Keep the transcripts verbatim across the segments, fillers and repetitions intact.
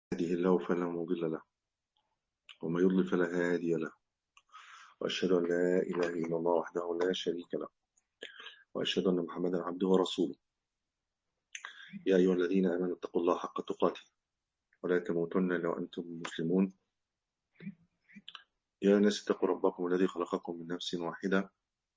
يهده الله فلا مضل له ومن يضلل فلا هادي له وأشهد أن لا إله إلا الله وحده لا شريك له وأشهد أن محمدا عبده ورسوله. يا أيها الذين آمنوا اتقوا الله حق تقاته ولا تموتن إلا وأنتم مسلمون. يا ناس اتقوا ربكم الذي خلقكم من نفس واحدة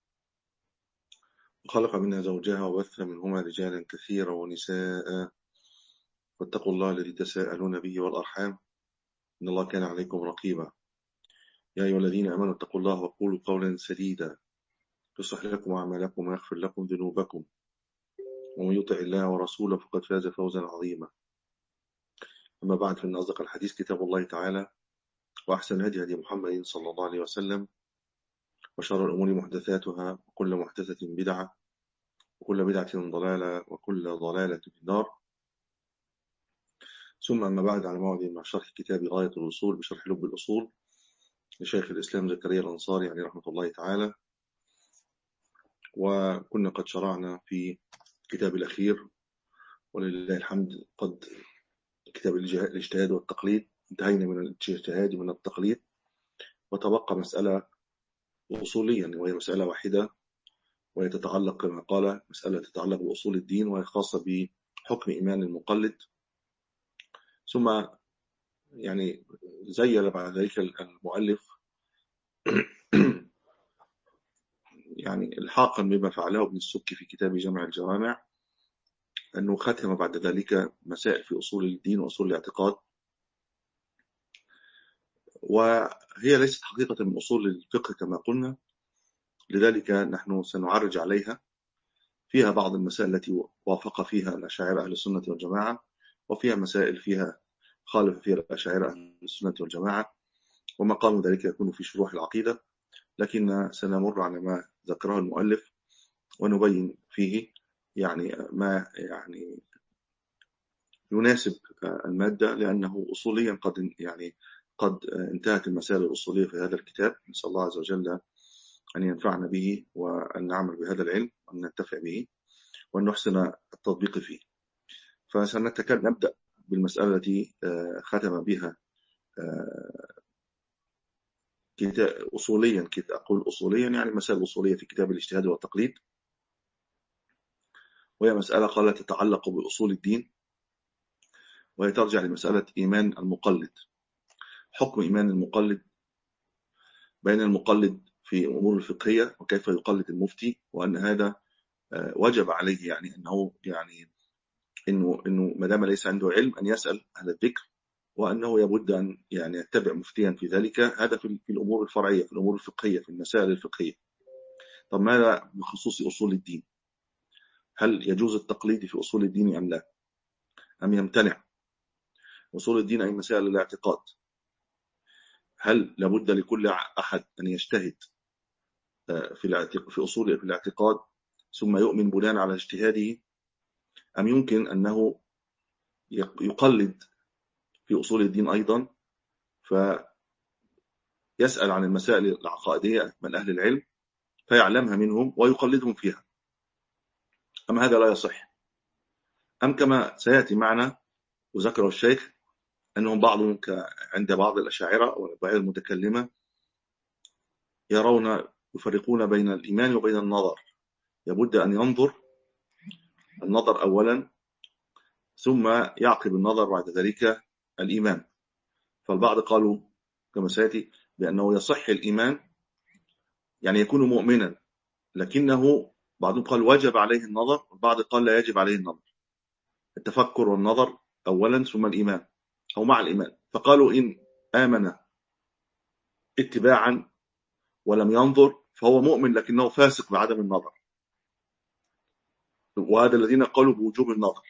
وخلق منها زوجها وبث منهما رجالا كثيرا ونساء واتقوا الله الذي تساءلون به والأرحام إن الله كان عليكم رقيبا. يا أيها الذين آمنوا اتقوا الله وقولوا قولا سديدا يصلح لكم أعمالكم ويغفر لكم ذنوبكم ومن يطع الله ورسوله فقد فاز فوزا عظيما. أما بعد، فإن أصدق الحديث كتاب الله تعالى وأحسن هدي هدي محمد صلى الله عليه وسلم وشر الأمور محدثاتها وكل محدثة بدعة وكل بدعة ضلالة وكل ضلالة في النار. ثم أما بعد، على موعد مع شرح كتاب غاية الوصول بشرح لب الأصول لشيخ الإسلام زكريا الأنصاري عليه رحمة الله تعالى. وكنا قد شرعنا في كتاب الأخير ولله الحمد قد كتاب الاجتهاد والتقليد، انتهينا من الاجتهاد ومن التقليد وتبقى مسألة أصوليا وهي مسألة واحدة، وهي تتعلق كما قال مسألة تتعلق بأصول الدين وهي خاصة بحكم إيمان المقلد. ثم يعني زيل بعد ذلك المؤلف يعني الحاقا بما فعله ابن السكي في كتاب جمع الجوامع، أنه ختم بعد ذلك مسائل في أصول الدين وأصول الاعتقاد، وهي ليست حقيقة من أصول الفقه كما قلنا، لذلك نحن سنعرج عليها. فيها بعض المسائل التي وافق فيها الأشاعرة أهل السنة والجماعة، وفيها مسائل فيها خالف فيها الأشاعرة أهل السنة والجماعة، ومقام ذلك يكون في شروح العقيدة، لكن سنمر على ما ذكره المؤلف ونبين فيه يعني ما يعني يناسب المادة، لأنه أصوليا قد يعني قد انتهت المسائل الأصولية في هذا الكتاب. نسأل الله عز وجل أن ينفعنا به وأن نعمل بهذا العلم وأن ننتفع به وأن نحسن التطبيق فيه. فسنتكلم نبدأ بالمسألة التي ختم بها كتاب أصوليا، كتاب أقول أصوليا يعني مسائل أصولية في كتاب الاجتهاد والتقليد، وهي مسألة قال تتعلق بأصول الدين، وهي ترجع لمسألة إيمان المقلد، حكم إيمان المقلد بين المقلد في أمور الفقهية وكيف يقلد المفتي، وأن هذا وجب عليه يعني أنه يعني إنه إنه ما دام ليس عنده علم أن يسأل أهل الذكر، وأنه يبد أن يعني يتبع مفتيا في ذلك. هذا في الأمور الفرعية، في الأمور الفقهية، في المسائل الفقهية. طب ماذا بخصوص أصول الدين؟ هل يجوز التقليد في أصول الدين أم لا؟ أم يمتنع؟ أصول الدين أي مسائل الاعتقاد، هل لابد لكل أحد أن يجتهد في في أصول في الاعتقاد ثم يؤمن بناء على اجتهاده، أم يمكن أنه يقلد في أصول الدين أيضا فيسأل عن المسائل العقائدية من أهل العلم فيعلمها منهم ويقلدهم فيها؟ أم هذا لا يصح؟ أم كما سيأتي معنا وذكره الشيخ أنهم بعضهم عند بعض الأشاعرة وبعض المتكلمة يرون يفرقون بين الإيمان وبين النظر، لابد أن ينظر النظر أولا ثم يعقب النظر بعد ذلك الإيمان. فالبعض قالوا كما سيأتي بأنه يصح الإيمان يعني يكون مؤمنا، لكنه بعضهم قال وجب عليه النظر، والبعض قال لا يجب عليه النظر، التفكر والنظر أولا ثم الإيمان أو مع الإيمان. فقالوا إن آمن اتباعا ولم ينظر فهو مؤمن لكنه فاسق بعدم النظر، وهذا الذين قالوا بوجوب النظر.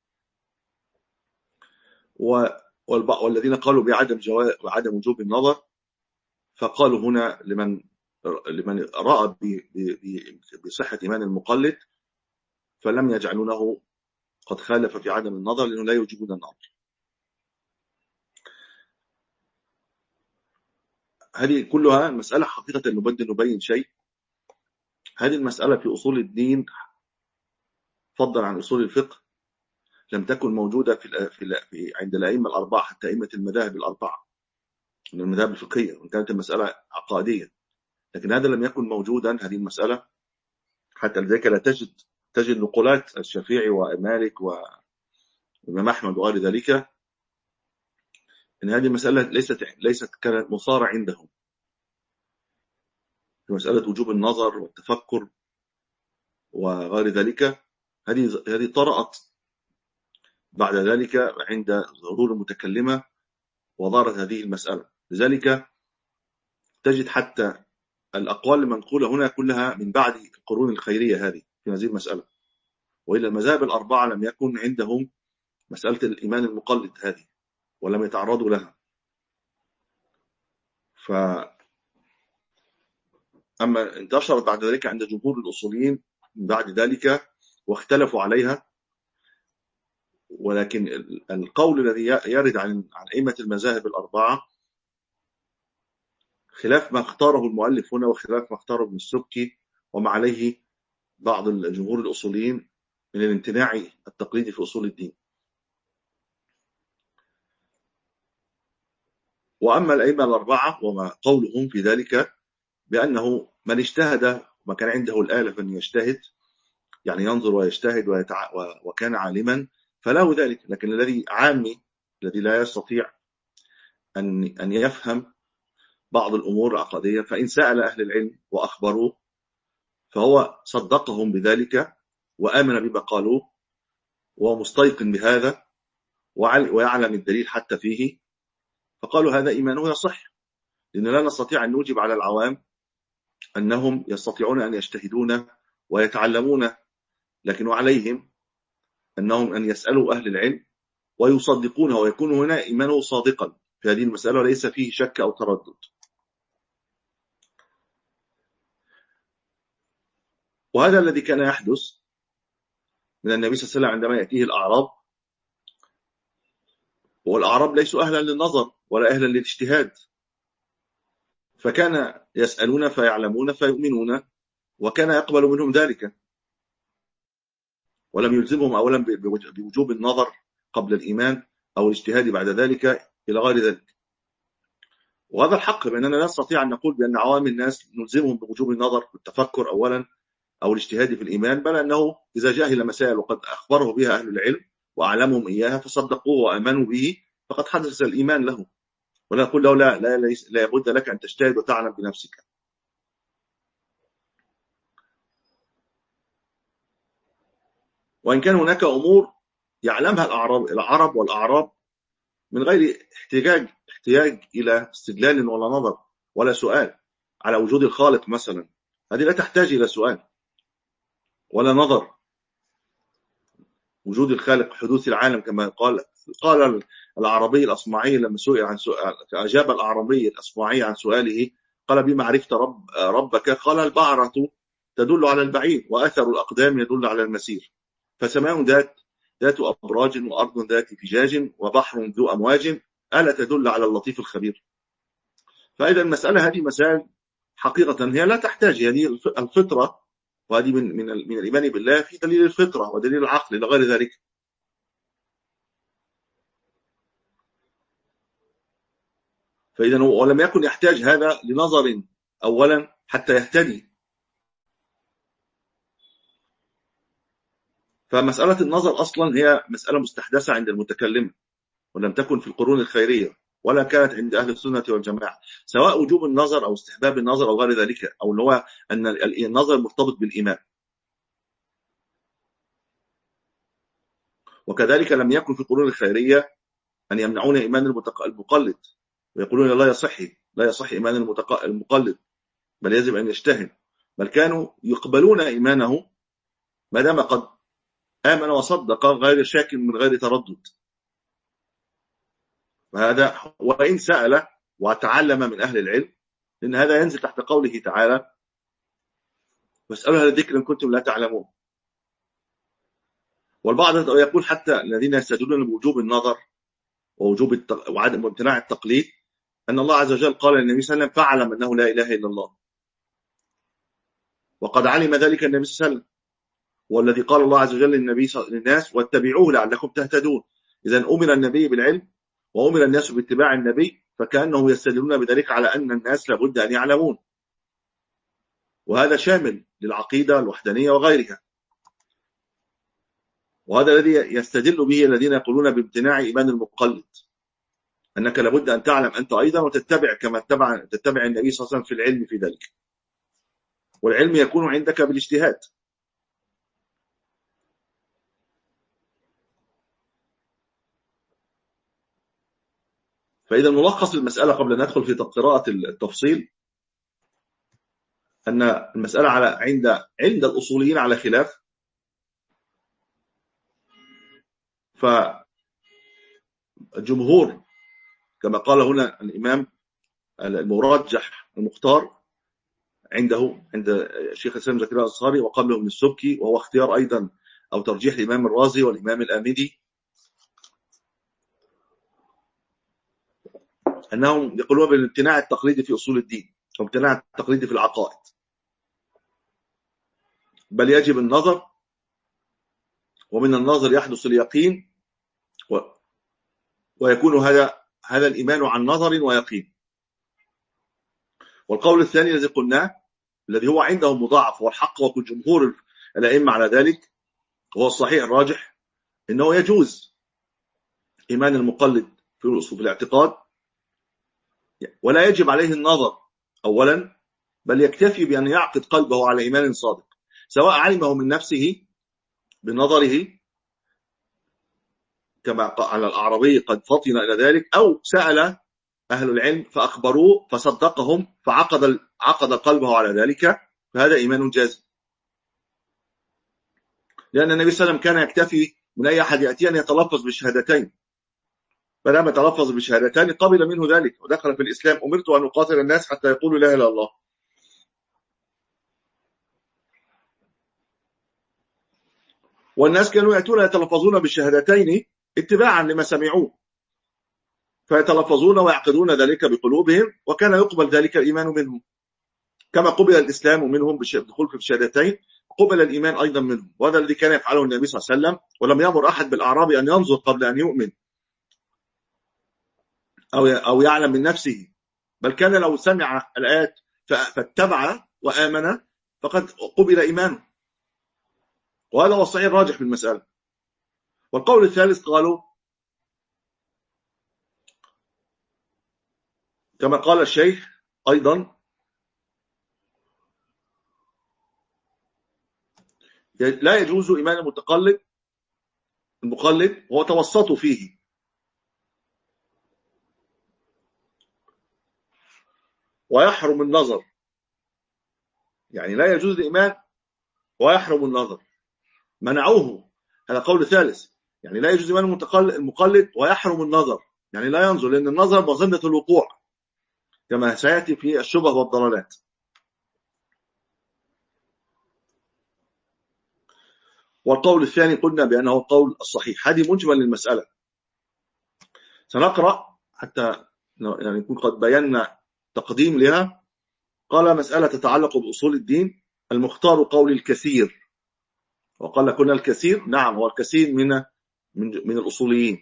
والذين قالوا بعدم بعدم وجوب النظر فقالوا هنا لمن لمن رأى بصحة إيمان المقلد فلم يجعلونه قد خالف في عدم النظر، لأنه لا يوجبون النظر. هذه كلها مسألة حقيقة نبدأ نبين شيء. هذه المسألة في أصول الدين فضلا عن أصول الفقه لم تكن موجودة في, في عند الأئمة الأربعة، حتى أئمة المذاهب الأربعة من المذاهب الفقهية، وإن كانت المسألة عقائدية، لكن هذا لم يكن موجودا، هذه المسألة. حتى لذلك لا تجد تجد نقولات الشافعي ومالك وإمام أحمد وغير ذلك إن هذه المسألة ليست ليست كانت مثارة عندهم في مسألة وجوب النظر والتفكر وغير ذلك. هذه هذه طرأت بعد ذلك عند ظهور المتكلمة وظهرت هذه المسألة. لذلك تجد حتى الأقوال المنقولة هنا كلها من بعد القرون الخيرية هذه في هذه المسألة، وإلا المذاهب الأربعة لم يكن عندهم مسألة الإيمان المقلد هذه ولم يتعرضوا لها. ف أما انتشرت بعد ذلك عند جمهور الأصوليين بعد ذلك واختلفوا عليها، ولكن القول الذي يرد عن عن أئمة المذاهب الأربعة خلاف ما اختاره المؤلف هنا وخلاف ما اختاره ابن السبكي وما عليه بعض الجمهور الأصوليين من الامتناع التقليدي في أصول الدين. وأما الأئمة الأربعة وما قولهم في ذلك بأنه من اجتهد ما كان عنده الآلة فأن يجتهد، يعني ينظر ويجتهد ويتع... وكان عالما فله ذلك، لكن الذي عامي الذي لا يستطيع أن أن يفهم بعض الأمور العقدية، فإن سأل أهل العلم وأخبروه فهو صدقهم بذلك وآمن بما قالوه ومستيقن بهذا ويعلم الدليل حتى فيه، فقالوا هذا إيمانه يصح. لأن لا نستطيع أن نوجب على العوام أنهم يستطيعون أن يجتهدون ويتعلمون، لكن عليهم أنهم أن يسألوا أهل العلم ويصدقونه ويكون هنا إيمانه صادقا في هذه المسألة وليس فيه شك أو تردد. وهذا الذي كان يحدث من النبي صلى الله عليه وسلم عندما يأتيه الأعراب، والأعراب ليسوا أهلا للنظر ولا أهلا للاجتهاد، فكان يسألون فيعلمون فيؤمنون، وكان يقبل منهم ذلك ولم يلزمهم أولا بوجوب النظر قبل الإيمان أو الاجتهاد بعد ذلك إلى غير ذلك. وهذا الحق، بأننا لا نستطيع أن نقول بأن عوام الناس نلزمهم بوجوب النظر والتفكر أولا أو الاجتهاد في الإيمان، بل أنه إذا جاهل مسائل وقد أخبره بها أهل العلم وأعلمهم إياها فصدقوه وآمنوا به فقد حدث الإيمان له، ولا نقول له لا لا لا بد لك أن تجتهد وتعلم بنفسك. وإن كان هناك أمور يعلمها الأعراب العرب والأعراب من غير احتياج احتياج إلى استدلال ولا نظر ولا سؤال، على وجود الخالق مثلا، هذه لا تحتاج إلى سؤال ولا نظر. وجود الخالق، حدوث العالم، كما قال قال العربي الأصمعي لما سئل عن سؤال، أجاب العربي الأصمعي عن سؤاله قال بما عرفت رب ربك؟ قال البعرة تدل على البعير وأثر الأقدام يدل على المسير، فسماء ذات ذات أبراج وأرض ذات فجاج وبحر ذو أمواج ألا تدل على اللطيف الخبير. فإذا المسألة هذه مسائل حقيقة هي لا تحتاج، هذه الفطرة، وهذه من من من الإيمان بالله في دليل الفطرة ودليل العقل إلى غير ذلك. فإذا ولم يكن يحتاج هذا لنظر أولا حتى يهتدي. فمسألة النظر أصلا هي مسألة مستحدثة عند المتكلم، ولم تكن في القرون الخيرية ولا كانت عند أهل السنة والجماعة، سواء وجوب النظر أو استحباب النظر أو غير ذلك، أو اللي هو أن النظر مرتبط بالإيمان. وكذلك لم يكن في القرون الخيرية أن يمنعون إيمان المقلد ويقولون لا يصح لا يصح إيمان المقلد بل يجب أن يجتهد، بل كانوا يقبلون إيمانه ما دام قد آمن وصدق غير شاك من غير تردد. وهذا وإن سأل وتعلم من أهل العلم، لأن هذا ينزل تحت قوله تعالى واسألوا أهل الذكر إن كنتم لا تعلمون. والبعض يقول حتى الذين يستدلون بوجوب النظر ووجوب التق... وعدم امتناع التقليد أن الله عز وجل قال للنبي صلى الله عليه وسلم فاعلم أنه لا إله إلا الله، وقد علم ذلك النبي صلى الله عليه وسلم، والذي قال الله عز وجل للنبي للناس واتبعوه لعلكم تهتدون. إذا أمر النبي بالعلم وأمر الناس باتباع النبي، فكأنهم يستدلون بذلك على أن الناس لابد أن يعلمون، وهذا شامل للعقيدة الوحدانية وغيرها. وهذا الذي يستدل به الذين يقولون بامتناع إيمان المقلد، أنك لابد أن تعلم أنت أيضا وتتبع كما تتبع, تتبع النبي صلى الله عليه وسلم في العلم في ذلك، والعلم يكون عندك بالاجتهاد. فإذا ملخص المسألة قبل أن ندخل في قراءة التفصيل أن المسألة على عند عند الأصوليين على خلاف. فالجمهور كما قال هنا الإمام المرجح المختار عنده عند الشيخ الإسلام زكريا الأنصاري وقبله ابن السبكي، وهو اختيار أيضا أو ترجيح الإمام الرازي والإمام الآمدي، أنهم يقولون بالامتناع التقليدي في أصول الدين وامتناع التقليدي في العقائد، بل يجب النظر، ومن النظر يحدث اليقين، و... ويكون هذا هذا الإيمان عن نظر ويقين. والقول الثاني الذي قلناه الذي هو عندهم مضاعف والحق وكل جمهور الأئمة على ذلك هو الصحيح الراجح، إنه يجوز إيمان المقلد في الأصول في الاعتقاد، ولا يجب عليه النظر أولا، بل يكتفي بأن يعقد قلبه على إيمان صادق، سواء علمه من نفسه بنظره كما على الأعرابي قد فطن إلى ذلك، أو سأل أهل العلم فأخبروه فصدقهم فعقد عقد قلبه على ذلك، فهذا إيمان جازم. لأن النبي صلى الله عليه وسلم كان يكتفي من أي أحد يأتي أن يتلفظ بالشهادتين، فلما تلفظ بالشهادتين قبل منه ذلك ودخل في الإسلام. أمرت أن أقاتل الناس حتى يقولوا لا إله إلا الله. والناس كانوا يأتون يتلفظون بالشهادتين اتباعا لما سمعوه، فيتلفظون ويعقدون ذلك بقلوبهم، وكان يقبل ذلك الإيمان منهم، كما قبل الإسلام منهم بالدخول في الشهادتين قبل الإيمان أيضا منهم. وهذا الذي كان يفعله النبي صلى الله عليه وسلم، ولم يأمر أحد بالأعراب أن ينظر قبل أن يؤمن أو أو يعلم من نفسه، بل كان لو سمع الآيات فاتبع وآمن فقد قبل إيمانه. وهذا هو الصحيح الراجح في المسألة. والقول الثالث قالوا كما قال الشيخ أيضا لا يجوز إيمان المتقلد المقلد هو توسط فيه، ويحرم النظر، يعني لا يجوز الإيمان ويحرم النظر، منعوه. هذا قول ثالث، يعني لا يجوز إيمان المقلد ويحرم النظر، يعني لا ينظر، لأن النظر مظنة الوقوع كما سيأتي في الشبه والضلالات. والقول الثاني قلنا بأنه القول الصحيح. هذه مجمل للمسألة، سنقرأ حتى يعني نكون قد بينا تقديم لها. قال مسألة تتعلق بأصول الدين، المختار قول الكثير. وقال كنا الكثير، نعم هو الكثير من من, من الأصوليين،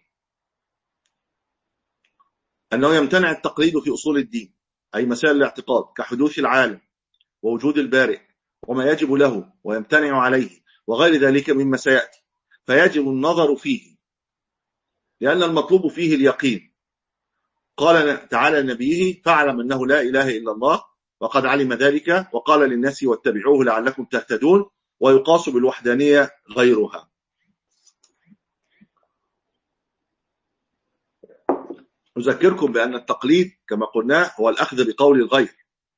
أنه يمتنع التقليد في أصول الدين، أي مسائل الاعتقاد كحدوث العالم ووجود البارئ وما يجب له ويمتنع عليه وغير ذلك مما سيأتي، فيجب النظر فيه لأن المطلوب فيه اليقين. قال تعالى لنبيه فاعلم أنه لا إله إلا الله وقد علم ذلك، وقال للناس واتبعوه لعلكم تهتدون، ويقاس بالوحدانية غيرها. نذكركم بأن التقليد كما قلنا هو الأخذ بقول الغير،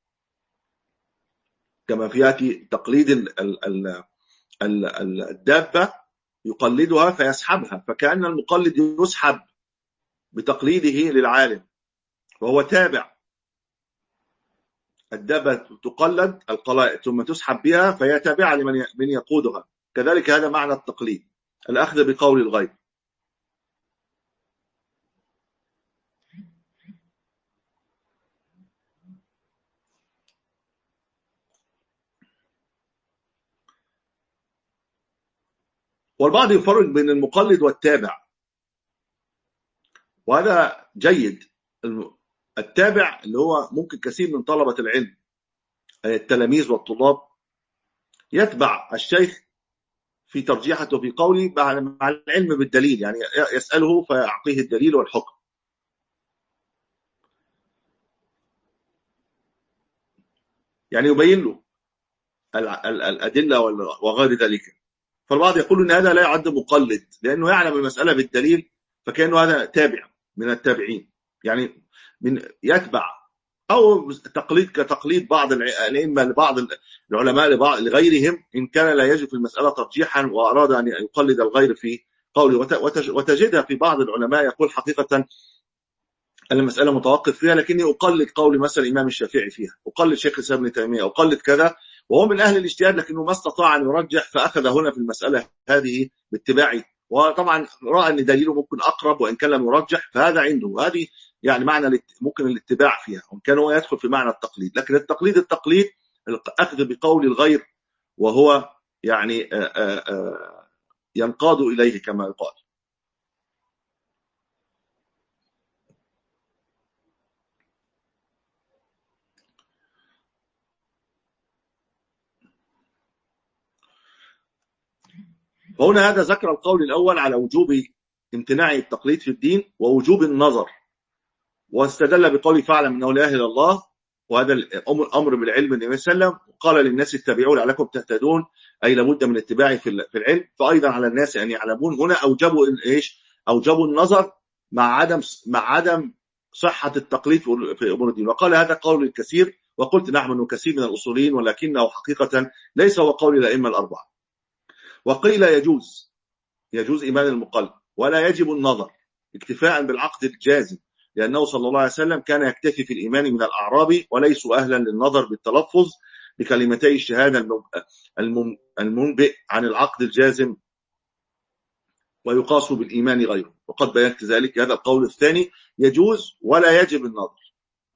كما في يأتي تقليد الدابة يقلدها فيسحبها، فكأن المقلد يسحب بتقليده للعالم وهو تابع. الدابة تقلد القلائد ثم تسحب بها فهي تابعة لمن من يقودها، كذلك هذا معنى التقليد، الأخذ بقول الغير. والبعض يفرق بين المقلد والتابع، وهذا جيد. التابع اللي هو ممكن كثير من طلبة العلم التلاميذ والطلاب يتبع الشيخ في ترجيحته في قوله مع العلم بالدليل، يعني يسأله فيعطيه الدليل والحكم، يعني يبين له الأدلة وغير ذلك. فالبعض يقول ان هذا لا يعد مقلد لانه يعلم المسألة بالدليل، فكأنه هذا تابع من التابعين، يعني من يتبع، او تقليد كتقليد بعض الائمه لبعض العلماء لبعض لغيرهم ان كان لا يجد في المسألة ترجيحا واراد ان يقلد الغير في قوله. وتجدها في بعض العلماء يقول حقيقة أن المسألة متوقف فيها، لكني أقلد قول مثلا الإمام الشافعي فيها، أقلد شيخ الإسلام ابن تيمية، أقلد كذا، وهو من أهل الاجتهاد لكنه ما استطاع أن يرجح، فأخذ هنا في المسألة هذه باتباعه، وطبعا رأى أن دليله ممكن أقرب وإن كان لم يرجح، فهذا عنده، وهذه يعني معنى ممكن الاتباع فيها، وإن كان هو يدخل في معنى التقليد. لكن التقليد التقليد الأخذ بقول الغير وهو يعني ينقاد إليه كما يقال. فهنا هذا ذكر القول الأول على وجوب امتناع التقليد في الدين ووجوب النظر، واستدل بقول فاعلم أنه لا إله إلا الله، وهذا الأمر بالعلم النبي صلى الله عليه وسلم، وقال للناس اتبعوا لعلكم تهتدون، أي لابد من الاتباع في العلم. فأيضا على الناس أن يعلمون، هنا أوجبوا إيش؟ أوجبوا النظر مع عدم مع عدم صحة التقليد في أمور الدين. وقال هذا قول الكثير، وقلت نحن من كثير من الأصوليين، ولكنه حقيقة ليس هو قول الأئمة الأربعة. وقيل يجوز يجوز إيمان المقلد ولا يجب النظر اكتفاء بالعقد الجازم، لأنه صلى الله عليه وسلم كان يكتفي في الإيمان من الأعراب وليسوا أهلا للنظر بالتلفظ بكلمتي الشهادة المنبئ عن العقد الجازم ويقاس بالإيمان غيره. وقد بينت ذلك. هذا القول الثاني يجوز ولا يجب النظر.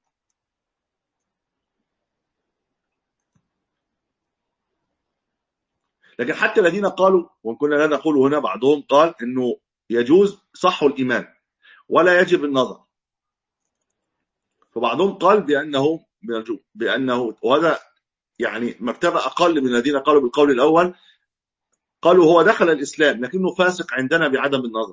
لكن حتى الذين قالوا، وإن كنا لا نقول هنا، بعضهم قال إنه يجوز صح الإيمان ولا يجب النظر، فبعضهم قال بأنه بأنه وهذا يعني مرتبة أقل من الذين قالوا بالقول الأول، قالوا هو دخل الإسلام لكنه فاسق عندنا بعدم النظر.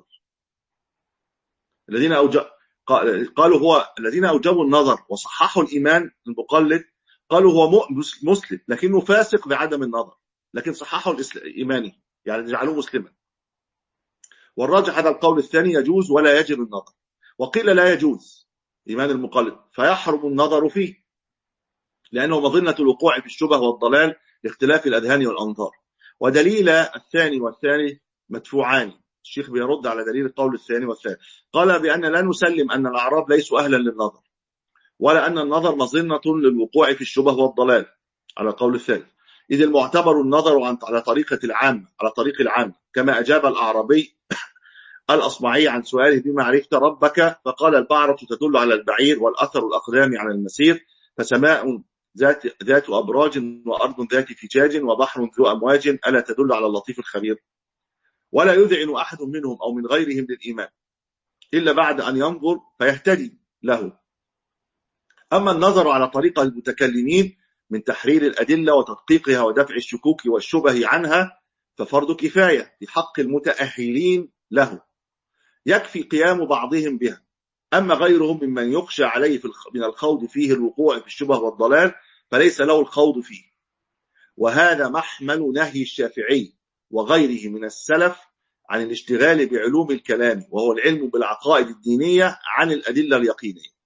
الذين أوجب قالوا هو الذين أوجبوا النظر وصححوا الإيمان المقلد، قالوا هو مسلم لكنه فاسق بعدم النظر، لكن صححوا الإيماني يعني جعلوه مسلما. والراجح هذا القول الثاني يجوز ولا يجب النظر. وقيل لا يجوز إيمان المقلد فيحرم النظر فيه، لأنه مظنة الوقوع في الشبه والضلال لاختلاف الأذهان والأنظار. ودليل الثاني والثاني مدفوعان. الشيخ بيرد على دليل القول الثاني والثالث، قال بأن لا نسلم أن الأعراب ليسوا أهلا للنظر، ولا أن النظر مظنة للوقوع في الشبه والضلال على القول الثالث، إذ المعتبر النظر على طريقة العام على طريق العام، كما أجاب الأعرابي الأصمعي عن سؤاله بما عرفت ربك، فقال البعرة تدل على البعير، والأثر الأقدام على المسير، فسماء ذات ذات أبراج، وأرض ذات فجاج، وبحر ذو أمواج، ألا تدل على اللطيف الخبير. ولا يذعن أحد منهم أو من غيرهم للإيمان إلا بعد أن ينظر فيهتدي له. أما النظر على طريقة المتكلمين من تحرير الأدلة وتدقيقها ودفع الشكوك والشبه عنها ففرض كفاية في حق المتأهلين له، يكفي قيام بعضهم بها. أما غيرهم ممن يخشى عليه من الخوض فيه الوقوع في الشبه والضلال فليس له الخوض فيه. وهذا محمل نهي الشافعي وغيره من السلف عن الاشتغال بعلوم الكلام، وهو العلم بالعقائد الدينية عن الأدلة اليقينية.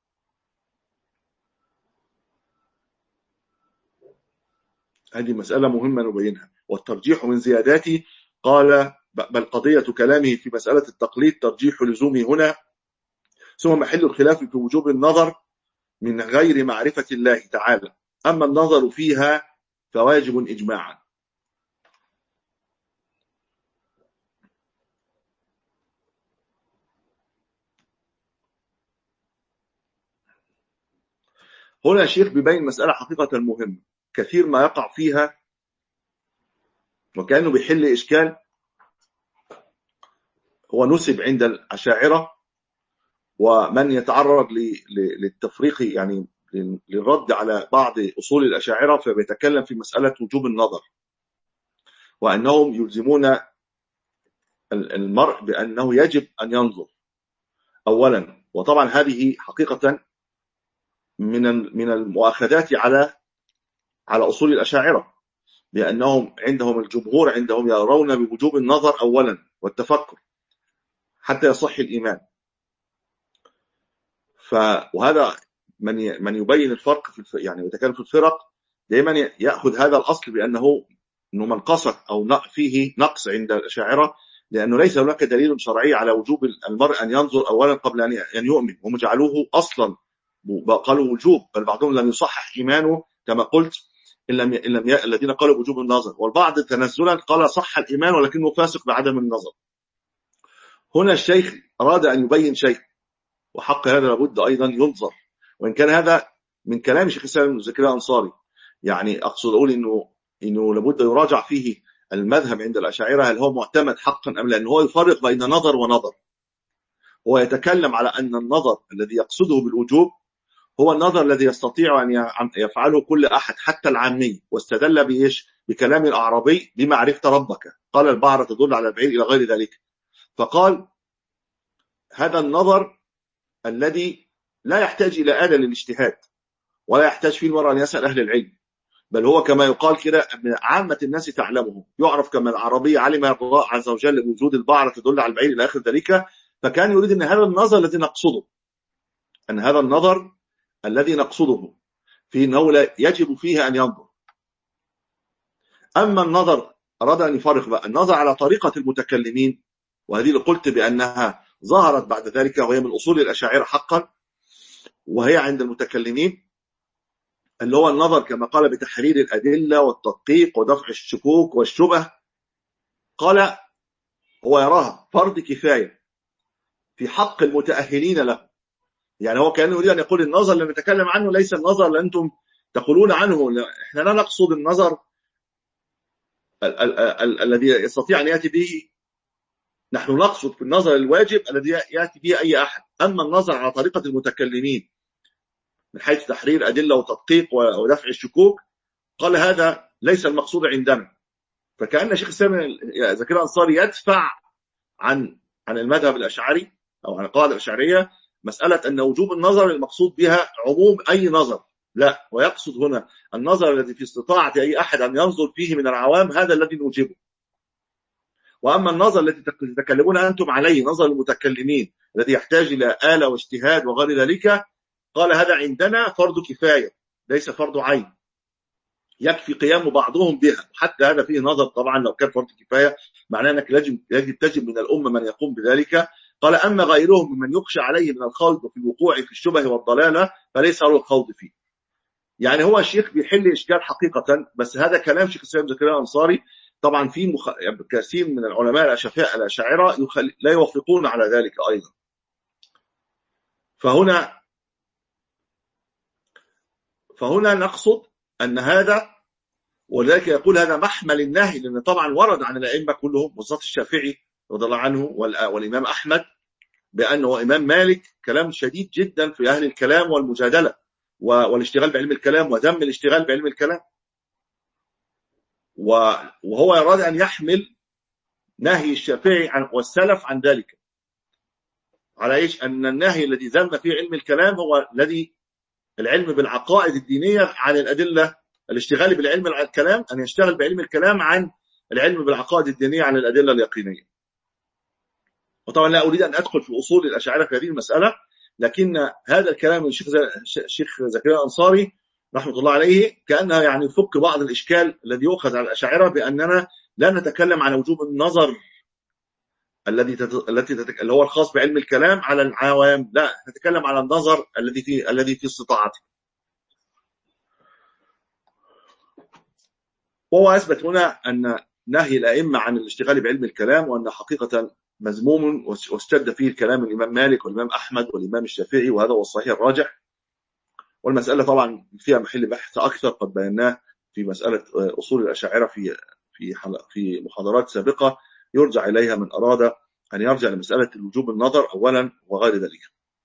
هذه مسألة مهمة نبينها. والترجيح من زياداته، قال بل قضية كلامه في مسألة التقليد ترجيح لزومه هنا، ثم محل الخلاف في وجوب النظر من غير معرفة الله تعالى. أما النظر فيها فواجب إجماعا. هنا الشيخ بيبين مسألة حقيقة مهمة كثير ما يقع فيها، وكأنه بيحل إشكال هو نسب عند الأشاعرة، ومن يتعرض للتفريق يعني للرد على بعض أصول الأشاعرة فبيتكلم في مسألة وجوب النظر، وأنهم يلزمون المرء بأنه يجب أن ينظر أولا. وطبعا هذه حقيقة من من المؤاخذات على على أصول الأشاعرة، لأنهم عندهم الجمهور عندهم يرون بوجوب النظر أولا والتفكر حتى يصح الإيمان. ف وهذا من من يبين الفرق في الف... يعني يتكلم في الفرق دائما يأخذ هذا الأصل بأنه إنه من قصد أو فيه نقص عند الأشاعرة، لأنه ليس هناك دليل شرعي على وجوب المرء أن ينظر أولا قبل أن يؤمن. هم جعلوه أصلا قالوا وجوب، بل بعضهم لم يصحح إيمانه كما قلت إن لم ي... إن لم ي... الذين قالوا بوجوب النظر، والبعض تنزلا قال صح الإيمان ولكنه فاسق بعدم النظر. هنا الشيخ أراد أن يبين شيء، وحق هذا لابد أيضا ينظر، وإن كان هذا من كلام شيخ الإسلام ابن زكريا الأنصاري. يعني أقصد أقول إنه إنه لابد يراجع فيه المذهب عند الأشاعرة هل هو معتمد حقا أم لا، لأنه هو يفرق بين نظر ونظر. هو يتكلم على أن النظر الذي يقصده بالوجوب هو النظر الذي يستطيع أن يفعله كل أحد حتى العامي، واستدل بإيش؟ بكلام الأعرابي بما عرفت ربك، قال البعرة تدل على البعير إلى غير ذلك. فقال هذا النظر الذي لا يحتاج إلى آلة للاجتهاد، ولا يحتاج فيه المرء أن يسأل أهل العلم، بل هو كما يقال كده عامة الناس تعلمه، يعرف كما العربي علم الله عز وجل بوجود البعرة تدل على البعير إلى آخر ذلك. فكان يريد أن هذا النظر الذي نقصده أن هذا النظر الذي نقصده في أنه يجب فيه أن ينظر. أما النظر أراد أن يفرق بقى النظر على طريقة المتكلمين، وهذه اللي قلت بأنها ظهرت بعد ذلك وهي من أصول الأشاعرة حقا، وهي عند المتكلمين اللي هو النظر كما قال بتحرير الأدلة والتدقيق ودفع الشكوك والشبه. قال هو يراها فرض كفاية في حق المتأهلين له. يعني هو كان يريد أن يقول النظر اللي نتكلم عنه ليس النظر اللي أنتم تقولون عنه، إحنا لا نقصد النظر الذي يستطيع أن يأتي به، نحن نقصد في النظر الواجب الذي يأتي به أي أحد. أما النظر على طريقة المتكلمين من حيث تحرير أدلة وتدقيق ودفع الشكوك، قال هذا ليس المقصود عندنا. فكأن شيخ الإسلام زكريا الأنصاري يدفع عن عن المذهب الأشعري أو عن القاعدة الأشعرية مسألة أن وجوب النظر المقصود بها عموم أي نظر، لا، ويقصد هنا النظر الذي في استطاعة أي أحد أن ينظر فيه من العوام، هذا الذي نوجبه. وأما النظر الذي تتكلمون أنتم عليه نظر المتكلمين الذي يحتاج إلى آلة واجتهاد وغير ذلك، قال هذا عندنا فرض كفاية ليس فرض عين، يكفي قيام بعضهم بها. حتى هذا فيه نظر طبعا، لو كان فرض كفاية معناه أنك يجب تجب من الأمة من يقوم بذلك. قال أما غيرهم ممن يخشى عليه من الخوض في الوقوع في الشبه والضلالة فليس له الخوض فيه. يعني هو الشيخ بيحل إشكال حقيقة، بس هذا كلام شيخ الإسلام زكريا الأنصاري. طبعا في مخ... كثير من العلماء الأشاعرة يخل... لا يوافقون على ذلك أيضا. فهنا فهنا نقصد أن هذا، ولذلك يقول هذا محمل النهي، لأن طبعا ورد عن الأئمة كلهم والذات الشافعي رضي الله عنه والإمام أحمد بأنه إمام مالك كلام شديد جدا في أهل الكلام والمجادلة والاشتغال بعلم الكلام وذم الاشتغال بعلم الكلام، وهو يراد أن يحمل نهي الشافعي والسلف عن ذلك على إيش؟ أن النهي الذي ذم فيه علم الكلام هو الذي العلم بالعقائد الدينية عن الأدلة، الاشتغال بالعلم الكلام أن يشتغل بعلم الكلام عن العلم بالعقائد الدينية عن الأدلة اليقينية. وطبعا لا أريد أن أدخل في أصول الأشاعرة في هذه المسألة، لكن هذا الكلام من الشيخ زكريا الأنصاري رحمة الله عليه كأنه يعني يفك بعض الإشكال الذي يؤخذ على الأشاعرة بأننا لا نتكلم عن وجوب النظر الذي تت... التي تت... اللي هو الخاص بعلم الكلام على العوام، لا، نتكلم على النظر الذي في الذي في استطاعته. وهو أثبت هنا أن نهي الأئمة عن الاشتغال بعلم الكلام وأن حقيقة مذموم واستد فيه الكلام الإمام مالك والإمام أحمد والإمام الشافعي، وهذا هو الصحيح الراجح. والمسألة طبعا فيها محل بحث أكثر قد بيناه في مسألة أصول الأشاعرة في في في محاضرات سابقة، يرجع إليها من أراد أن يرجع لمسألة الوجوب النظر أولا وغير ذلك.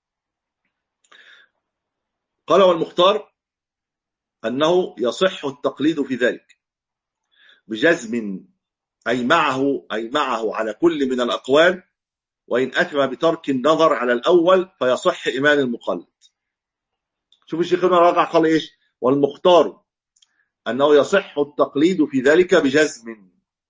قال والمختار أنه يصح التقليد في ذلك بجزم، أي معه أي معه على كل من الأقوال، وإن أثم بترك النظر على الأول فيصح إيمان المقلد. شوف الشيخ هنا راجع قال إيش؟ والمختار أنه يصح التقليد في ذلك بجزم.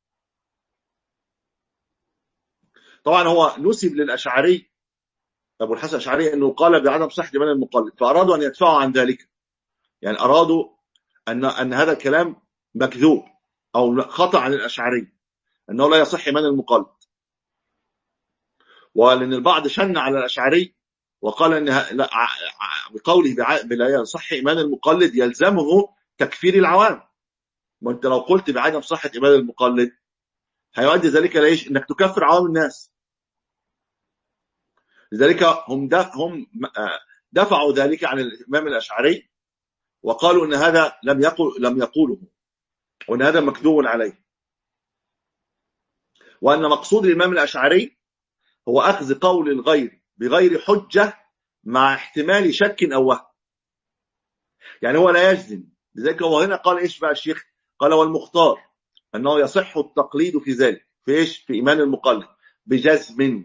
طبعا هو نسب للأشعري أبو الحسن الأشعري أنه قال بعدم صحة إيمان المقلد، فأرادوا أن يدفعوا عن ذلك، يعني أرادوا أن أن هذا الكلام مكذوب أو خطأ عن الأشعري أنه لا يصح إيمان المقلد، ولأن البعض شن على الأشعري وقال أن بقوله بلا يصح إيمان المقلد يلزمه تكفير العوام. وأنت لو قلت بعدم صحة إيمان المقلد هيؤدي ذلك لإيش؟ إنك تكفر عوام الناس. لذلك هم هم دفعوا ذلك عن الإمام الأشعري وقالوا أن هذا لم يقل لم يقوله، وأن هذا مكذوب عليه، وأن مقصود الإمام الأشعري هو أخذ قول الغير بغير حجة مع احتمال شك أو وهم، يعني هو لا يجزم. لذلك هو هنا قال إيش بقى الشيخ؟ قال والمختار أنه يصح التقليد في ذلك في إيش؟ في إيمان المقلد بجزم.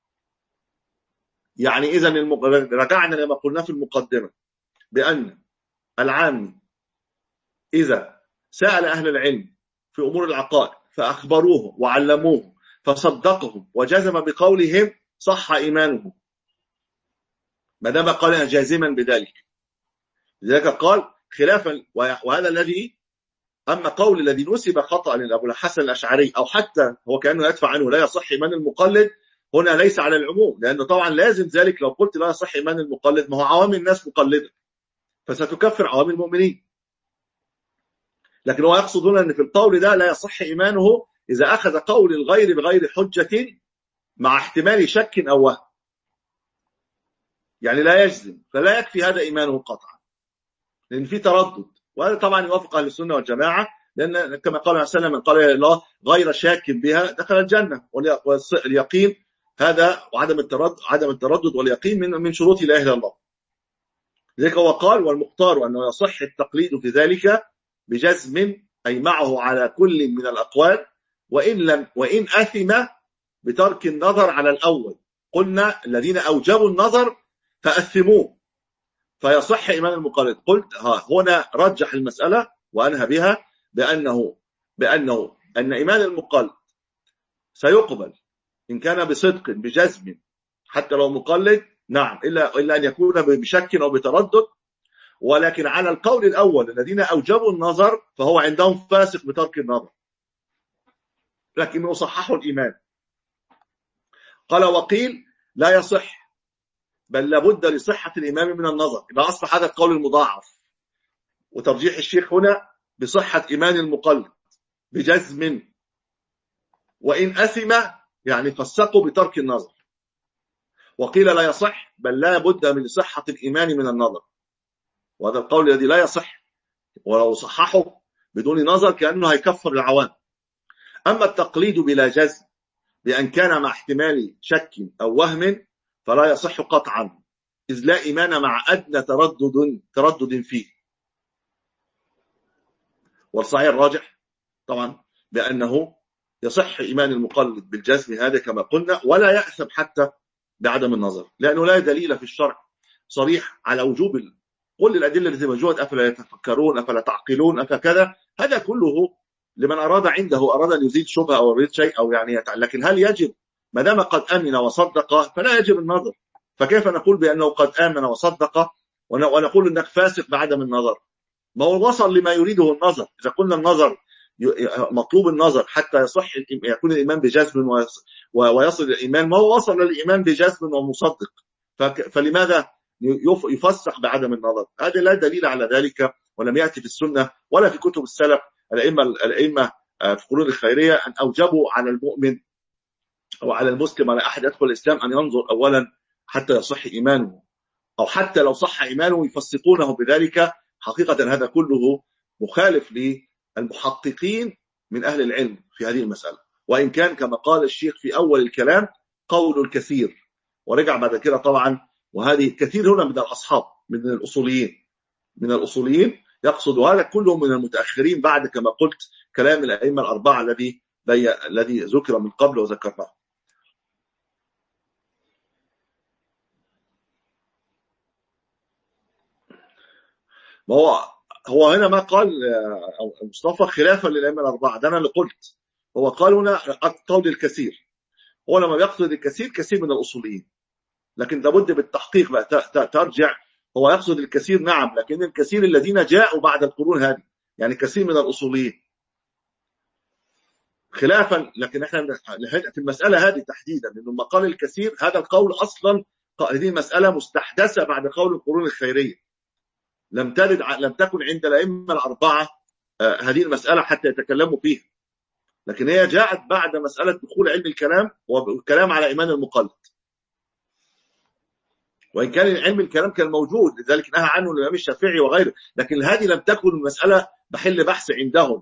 يعني إذن المق... رجعنا لما قلنا في المقدمة بأن العام إذا سأل أهل العلم في أمور العقائد فأخبروه وعلموه فصدقهم وجزم بقولهم صح إيمانه ما دام قال جازما بذلك. لذلك قال خلافا، وهذا الذي أما قول الذي نسب خطأ لأبو الحسن الأشعري أو حتى هو كأنه يدفع عنه لا يصح إيمان المقلد، هنا ليس على العموم، لأنه طبعا لازم ذلك لو قلت لا يصح إيمان المقلد ما هو عوام الناس مقلدة فستكفر عوام المؤمنين. لكن هو يقصد هنا أن في القول ده لا يصح إيمانه إذا أخذ قول الغير بغير حجة مع احتمال شك أو وهم، يعني لا يجزم، فلا يكفي هذا إيمانه قطعا لأن في تردد. وهذا طبعا يوافق أهل السنة والجماعة، لأن كما قال عليه وسلم من قال يا الله غير شاك بها دخل الجنة، واليقين هذا وعدم التردد عدم التردد واليقين من من شروط لا إله إلا الله. لذلك هو قال والمختار أنه يصح التقليد في ذلك بجزم، أي معه على كل من الأقوال، وإن لم وإن أثم بترك النظر على الأول. قلنا الذين أوجبوا النظر فأثموه فيصح إيمان المقلد. قلت ها هنا رجح المسألة وأنهى بها بأنه بأنه أن إيمان المقلد سيقبل إن كان بصدق بجزم حتى لو مقلد، نعم، إلا إلا أن يكون بشك أو بتردد. ولكن على القول الأول الذين أوجبوا النظر فهو عندهم فاسق بترك النظر، لكن صححوا الإيمان. قال وقيل لا يصح بل لابد لصحة الإمام من النظر. إذا أصبح هذا القول المضاعف، وترجيح الشيخ هنا بصحة إيمان المقلد بجزم، وإن أثم يعني فسقوا بترك النظر. وقيل لا يصح بل لا بد من صحة الإيمان من النظر، وهذا القول الذي لا يصح، ولو صححه بدون نظر كأنه هيكفر العوام. أما التقليد بلا جزم بأن كان مع احتمال شك أو وهم فلا يصح قطعا، إذ لا إيمان مع أدنى تردد تردد فيه. والصحيح الراجح طبعا بأنه يصح إيمان المقلد بالجزم هذا كما قلنا، ولا يأثم حتى بعدم النظر، لأنه لا دليل في الشرع صريح على وجوب كل الأدلة التي موجودة. أفلا يتفكرون، أفلا تعقلون، أفكذا، هذا كله لمن أراد عنده أراد أن يزيد شبهة أو يريد شيء أو يعني يتعلم. لكن هل يجب ما دام قد آمن وصدق فلا يجب النظر؟ فكيف نقول بأنه قد آمن وصدق ونقول أنك فاسق بعدم النظر؟ ما هو وصل لما يريده النظر. إذا قلنا النظر مطلوب النظر حتى يصح يكون الإيمان بجزم ويصل الإيمان، ما هو وصل للإيمان بجزم ومصدق، فلماذا يفسق بعدم النظر؟ هذا لا دليل على ذلك، ولم يأتي في السنة ولا في كتب السلف الأئمة الأئمة في القرون الخيرية أن أوجبوا على المؤمن أو على المسلم على أحد يدخل الإسلام أن ينظر أولا حتى يصح إيمانه، أو حتى لو صح إيمانه يفسقونه بذلك. حقيقة هذا كله مخالف للمحققين من أهل العلم في هذه المسألة، وإن كان كما قال الشيخ في أول الكلام قول الكثير، ورجع بعد كده طبعا. وهذه كثير هنا من الأصحاب، من الأصوليين، من الأصوليين يقصد هذا كله من المتأخرين بعد كما قلت كلام الأئمة الأربعة الذي الذي ذكر من قبل وذكرناه. ما هو هو هنا ما قال مصطفى خلافا للأئمة الأربعة، ده أنا اللي قلت. هو قال هنا قول الكثير، هو لما بيقصد الكثير كثير من الأصوليين، لكن لابد بالتحقيق بقى ترجع. هو يقصد الكثير نعم، لكن الكثير الذين جاءوا بعد القرون هذه، يعني كثير من الأصوليين خلافا. لكن احنا في المسألة هذه تحديدا، لأنه لما قال الكثير هذا القول أصلا هذه مسألة مستحدثة بعد قول القرون الخيرية، لم ترد لم تكن عند الأئمة الأربعة هذه المسألة حتى يتكلموا فيها، لكن هي جاءت بعد مسألة دخول علم الكلام والكلام على إيمان المقلد. وإن كان علم الكلام كان موجود، لذلك نهى عنه الإمام الشافعي وغيره، لكن هذه لم تكن المسألة محل بحث عندهم.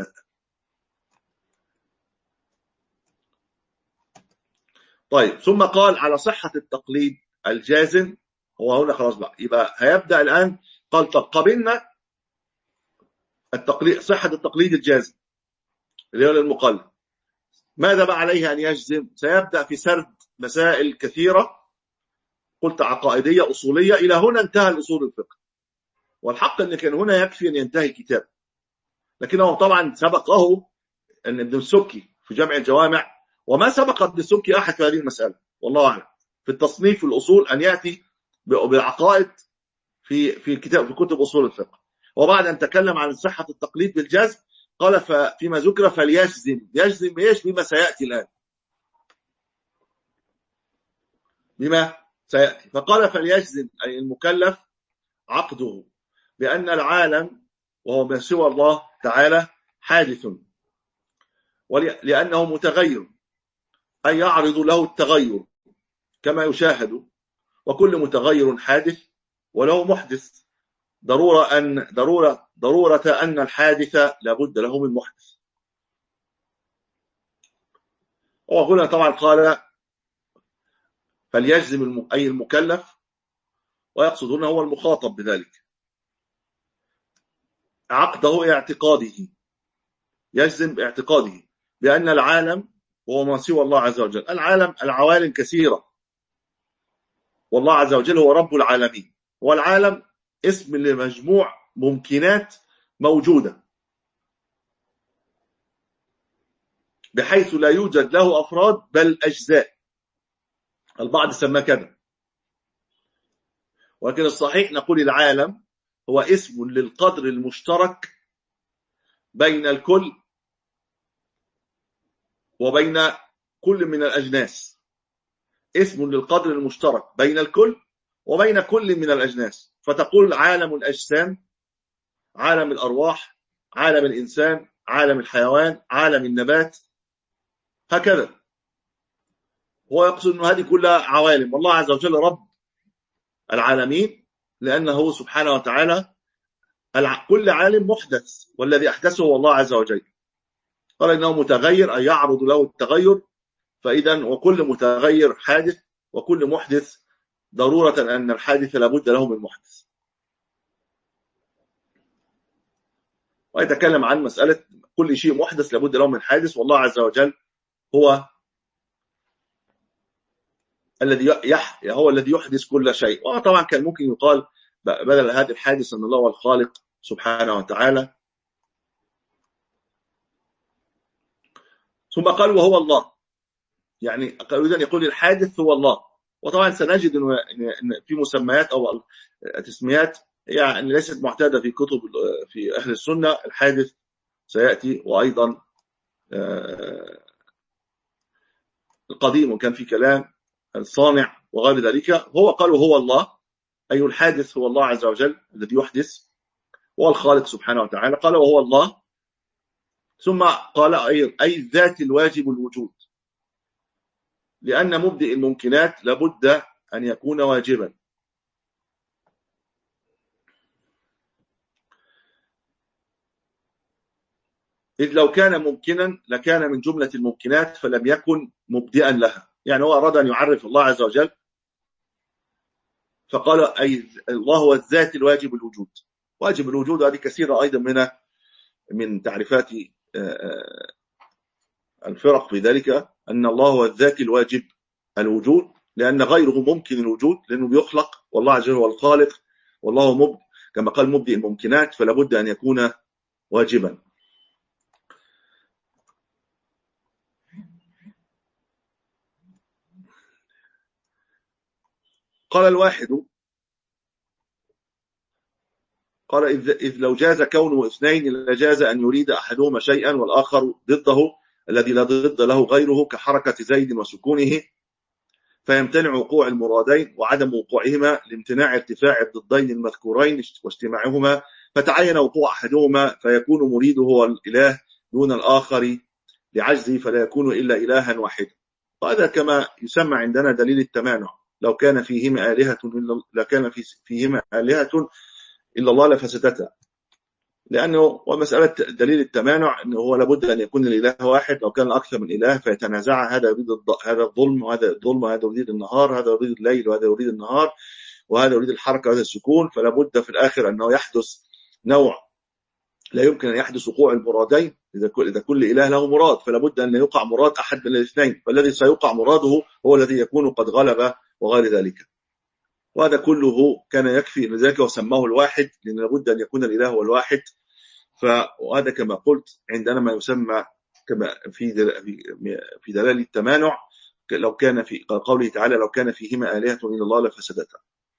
طيب، ثم قال على صحة التقليد الجازم. هو هنا خلاص بقى يبقى هيبدأ الآن. قال طب قبلنا التقليد، صحة التقليد الجازم اللي هو للمقلد، ماذا بقى عليه أن يجزم؟ سيبدأ في سرد مسائل كثيرة قلت عقائدية أصولية. إلى هنا انتهى الأصول الفقه، والحق أن كان هنا يكفي أن ينتهي كتاب، لكنه طبعا سبقه أن ابن السبكي في جمع الجوامع، وما سبق ابن السبكي أحد في هذه المسألة والله أعلم في التصنيف في الأصول أن يأتي بالعقائد في في كتاب في كتب أصول الفقه. وبعد أن تكلم عن صحة التقليد بالجزم قال فيما ذكر فليجزم. يجزم ايش؟ بما سيأتي الآن، بما سيأتي. فقال فليجزم أي المكلف عقده بأن العالم وهو ما سوى الله تعالى حادث، ولأنه متغير أي يعرض له التغير كما يشاهد، وكل متغير حادث وله محدث، ضرورة أن ضرورة ضرورة أن الحادث لابد له من محدث. وهنا طبعا قال فليجزم أي المكلف، ويقصد هنا هو المخاطب بذلك، عقده اعتقاده، يجزم باعتقاده بأن العالم هو ما سوى الله عز وجل. العالم العوالم كثيرة، والله عز وجل هو رب العالمين. والعالم اسم لمجموع ممكنات موجودة بحيث لا يوجد له أفراد بل أجزاء، البعض سماه كذا، ولكن الصحيح نقول العالم هو اسم للقدر المشترك بين الكل وبين كل من الأجناس، اسم للقدر المشترك بين الكل وبين كل من الأجناس. فتقول عالم الأجسام، عالم الأرواح، عالم الإنسان، عالم الحيوان، عالم النبات، هكذا. هو يقصد أن هذه كلها عوالم، والله عز وجل رب العالمين، لأنه سبحانه وتعالى كل عالم محدث، والذي أحدثه هو الله عز وجل. قال إنه متغير أي يعرض له التغير، فإذا وكل متغير حادث، وكل محدث ضرورة أن الحادث لابد له من محدث. ويتكلم عن مسألة كل شيء محدث لابد له من حادث، والله عز وجل هو الذي يح هو الذي يحدث كل شيء. وطبعا كان ممكن يقال بدل هذا الحادث أن الله هو الخالق سبحانه وتعالى. ثم قال وهو الله، يعني يريد أن يقول الحادث هو الله. وطبعا سنجد أن في مسميات أو تسميات يعني ليست معتادة في كتب في أهل السنة. الحادث سيأتي، وأيضا القديم، وكان في كلام الصانع وغير ذلك. هو قالوا هو الله أي الحادث هو الله عز وجل الذي يحدث، هو الخالق سبحانه وتعالى. قال وهو الله، ثم قال أي الذات الواجب الوجود، لأن مبدئ الممكنات لابد أن يكون واجبا. إذ لو كان ممكنا لكان من جملة الممكنات فلم يكن مبدئا لها. يعني هو أراد أن يعرف الله عز وجل فقال أي الله هو الذات الواجب الوجود. واجب الوجود هذه كثيرة أيضا من من تعريفات الفرق في ذلك، أن الله هو الذات الواجب الوجود، لأن غيره ممكن الوجود لأنه بيخلق، والله عز وجل هو الخالق، والله مبدئ كما قال مبدئ الممكنات، فلا بد أن يكون واجبا. قال الواحد قال إذ, إذ لو جاز كونه اثنين لجاز أن يريد أحدهما شيئا والآخر ضده الذي لا ضد له غيره، كحركة زيد وسكونه، فيمتنع وقوع المرادين وعدم وقوعهما لامتناع ارتفاع الضدين المذكورين واجتماعهما، فتعين وقوع أحدهما فيكون مريده هو الإله دون الآخر لعجزه، فلا يكون إلا إلها واحدا. وهذا كما يسمى عندنا دليل التمانع، لو كان فيهما آلهة لو كان فيهما آلهة إلا الله لفسدتا، لأنه ومسألة دليل التمانع أنه هو لابد أن يكون الإله واحد، لو كان أكثر من إله فيتنازع، هذا يريد هذا الظلم وهذا الظلم، وهذا يريد النهار، هذا يريد الليل وهذا يريد النهار، وهذا يريد الحركة وهذا السكون، فلا بد في الآخر أنه يحدث نوع لا يمكن أن يحدث وقوع المرادين. إذا كل إذا كل إله له مراد فلا بد أن يقع مراد أحد من الاثنين، فالذي سيقع مراده هو الذي يكون قد غلب وغير ذلك. وهذا كله كان يكفي، لذلك وسماه الواحد، لأن لابد أن يكون الإله هو الواحد. فهذا كما قلت عندنا ما يسمى كما في في دلالة التمانع، لو كان في قوله تعالى لو كان فيهما آلهة إلا الله لفسدتا.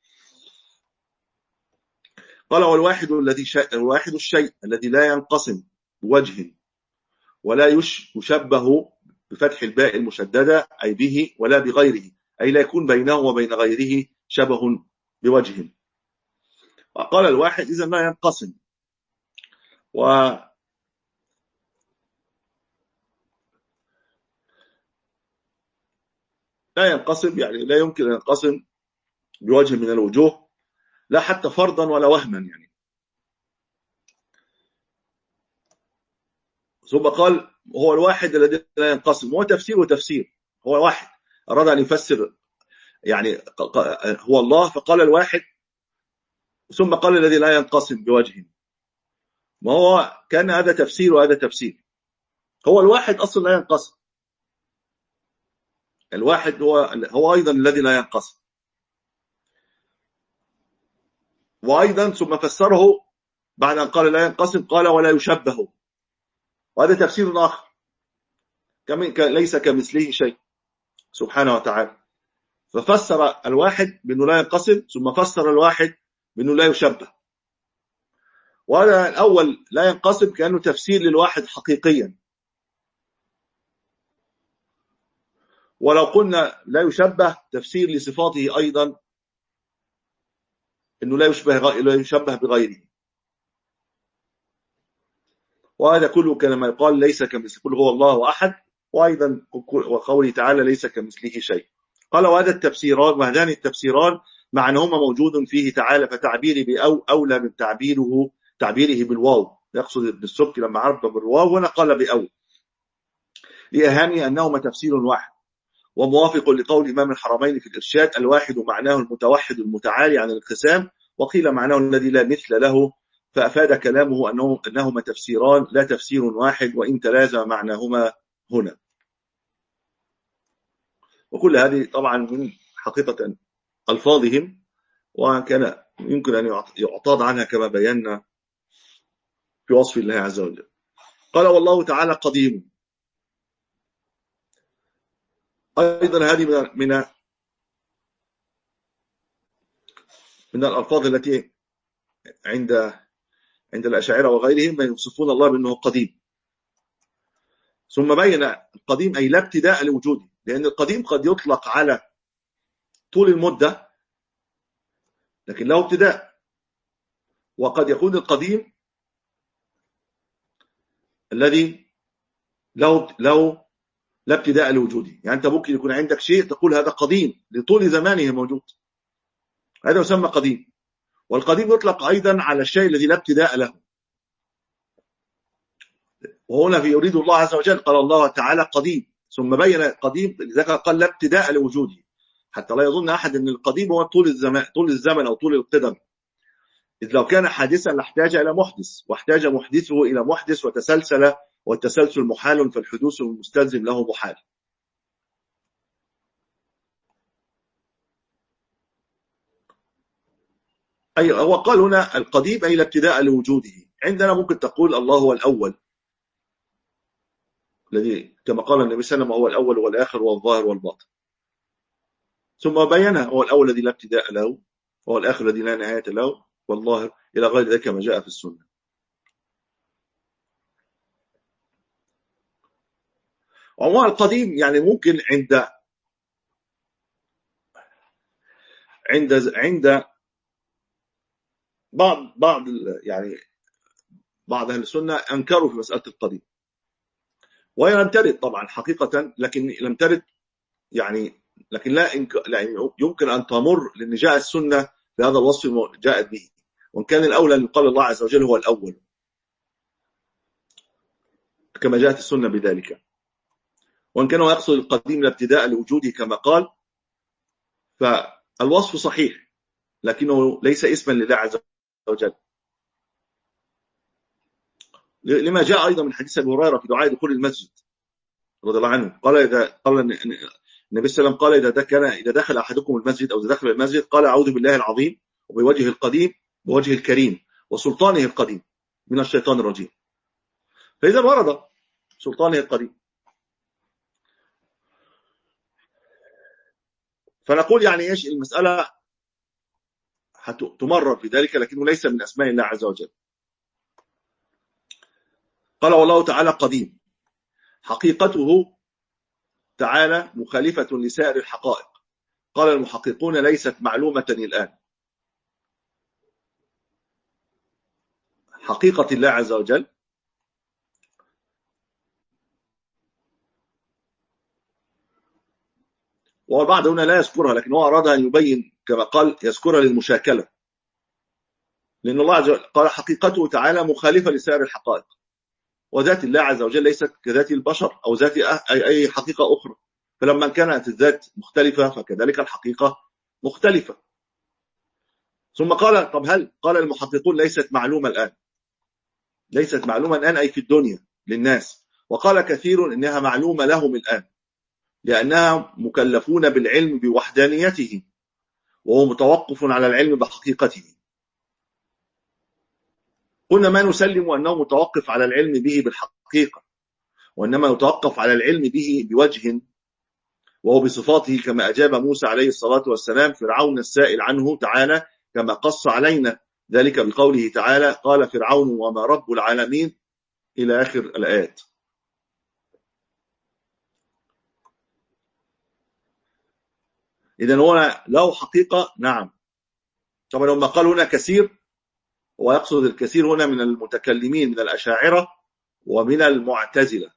قال والواحد الذي الواحد الشيء الذي لا ينقسم بوجه ولا يشبه بفتح الباء المشددة أي به ولا بغيره، أي لا يكون بينه وبين غيره شبه بوجه. قال الواحد إذا لا ينقسم، و لا ينقسم يعني لا يمكن أن ينقسم بوجه من الوجوه، لا حتى فرضا ولا وهما يعني. ثم قال هو الواحد الذي لا ينقسم، هو تفسير وتفسير، هو واحد أراد أن يفسر يعني هو الله فقال الواحد، ثم قال الذي لا ينقسم بوجه، ما هو كان هذا تفسير وهذا تفسير. هو الواحد أصلا لا ينقسم، الواحد هو هو أيضا الذي لا ينقسم، وأيضا ثم فسره بعد أن قال لا ينقسم قال ولا يشبه، وهذا تفسير آخر، ليس كمثله شيء سبحانه وتعالى. ففسر الواحد بأنه لا ينقسم، ثم فسر الواحد بأنه لا يشبه. وهذا الأول لا ينقسم كأنه تفسير للواحد حقيقيا، ولو قلنا لا يشبه تفسير لصفاته أيضا، أنه لا يشبه لا يشبه بغيره. وهذا كله كما يقال ليس كمثله، كل هو الله أحد، وأيضا وقوله تعالى ليس كمثله شيء. قال وهذا التفسيران وهذان التفسيران معناهما موجود فيه تعالى، فتعبيري بأو أولى من تعبيره تعبيره بالواو، يقصد ابن السبكي لما عرف بالواو هنا قال بأو، لأهاني أنهما تفسير واحد، وموافق لقول إمام الحرمين في الإرشاد الواحد معناه المتوحد المتعالي عن الانقسام، وقيل معناه الذي لا مثل له، فأفاد كلامه أنه أنهما تفسيران لا تفسير واحد، وإن تلازم معناهما هنا. وكل هذه طبعا من حقيقة ألفاظهم، وكان يمكن أن يعتاض عنها كما بينا في وصف الله عز وجل. قال والله تعالى قديم، أيضا هذه من من من الألفاظ التي عند عند الأشاعرة وغيرهم من يوصفون الله بأنه قديم. ثم بين القديم أي لا ابتداء لوجوده، لأن القديم قد يطلق على طول المدة لكن له ابتداء، وقد يكون القديم الذي له له لا ابتداء لوجوده. يعني أنت ممكن يكون عندك شيء تقول هذا قديم لطول زمانه موجود، هذا يسمى قديم. والقديم يطلق أيضا على الشيء الذي لا ابتداء له، وهنا في يريد الله عز وجل قال الله تعالى قديم، ثم بين قديم، لذلك قال لا ابتداء لوجوده، حتى لا يظن أحد أن القديم هو طول الزمان طول الزمن أو طول القدم، إذ لو كان حادثا لاحتاج إلى محدث، واحتاج محدثه إلى محدث وتسلسل، والتسلسل محال، فالحدوث المستلزم له محال. أي هو قال هنا القديم أي لا ابتداء لوجوده. عندنا ممكن تقول الله هو الأول الذي كما قال النبي صلى الله عليه وسلم هو الأول والآخر والظاهر والباطن، ثم بينها هو الأول الذي لا ابتداء له، هو الآخر الذي لا نهاية له، والظاهر إلى غير ذلك ما جاء في السنة. عموما القديم يعني ممكن عند عند عند بعض بعض يعني بعض أهل السنة أنكروا في مسألة القديم، وهي لم ترد طبعا حقيقة، لكن لم ترد يعني لكن لا يمكن أن تمر، لأن جاء السنة بهذا الوصف جاءت به، وإن كان الأولى أن يقال الله عز وجل هو الأول كما جاءت السنة بذلك، وإن كان يقصد القديم الابتداء لوجوده كما قال، فالوصف صحيح لكنه ليس اسما لله عز وجل، لما جاء أيضا من حديث أبي هريرة في دعاء دخول المسجد رضي الله عنه، قال إذا قال النبي صلى الله عليه وسلم قال إذا كان إذا دخل أحدكم المسجد أو إذا دخل المسجد قال أعوذ بالله العظيم وبوجهه القديم بوجهه الكريم وسلطانه القديم من الشيطان الرجيم. فإذا ورد سلطانه القديم، فنقول يعني إيش المسألة تمرر في ذلك، لكنه ليس من أسماء الله عز وجل. قال والله تعالى قديم، حقيقته تعالى مخالفة لسائر الحقائق. قال المحققون ليست معلومة الآن. حقيقة الله عز وجل والبعض هنا لا يذكرها، لكن هو أراد أن يبين كما قال يذكرها للمشاكلة، لأن الله عز وجل قال حقيقته تعالى مخالفة لسائر الحقائق، وذات الله عز وجل ليست كذات البشر أو ذات أي حقيقة أخرى، فلما كانت الذات مختلفة فكذلك الحقيقة مختلفة. ثم قال طب هل قال المحققون ليست معلومة الآن، ليست معلومة الآن أي في الدنيا للناس، وقال كثير إنها معلومة لهم الآن لأنها مكلفون بالعلم بوحدانيته وهو متوقف على العلم بحقيقته. قلنا ما نسلم أنه متوقف على العلم به بالحقيقة، وإنما يتوقف على العلم به بوجه وهو بصفاته، كما أجاب موسى عليه الصلاة والسلام فرعون السائل عنه تعالى كما قص علينا ذلك بقوله تعالى قال فرعون وما رب العالمين إلى آخر الآيات. إذن هو له حقيقة نعم. طبعا لما قال هنا كثير ويقصد الكثير هنا من المتكلمين من الأشاعرة ومن المعتزلة،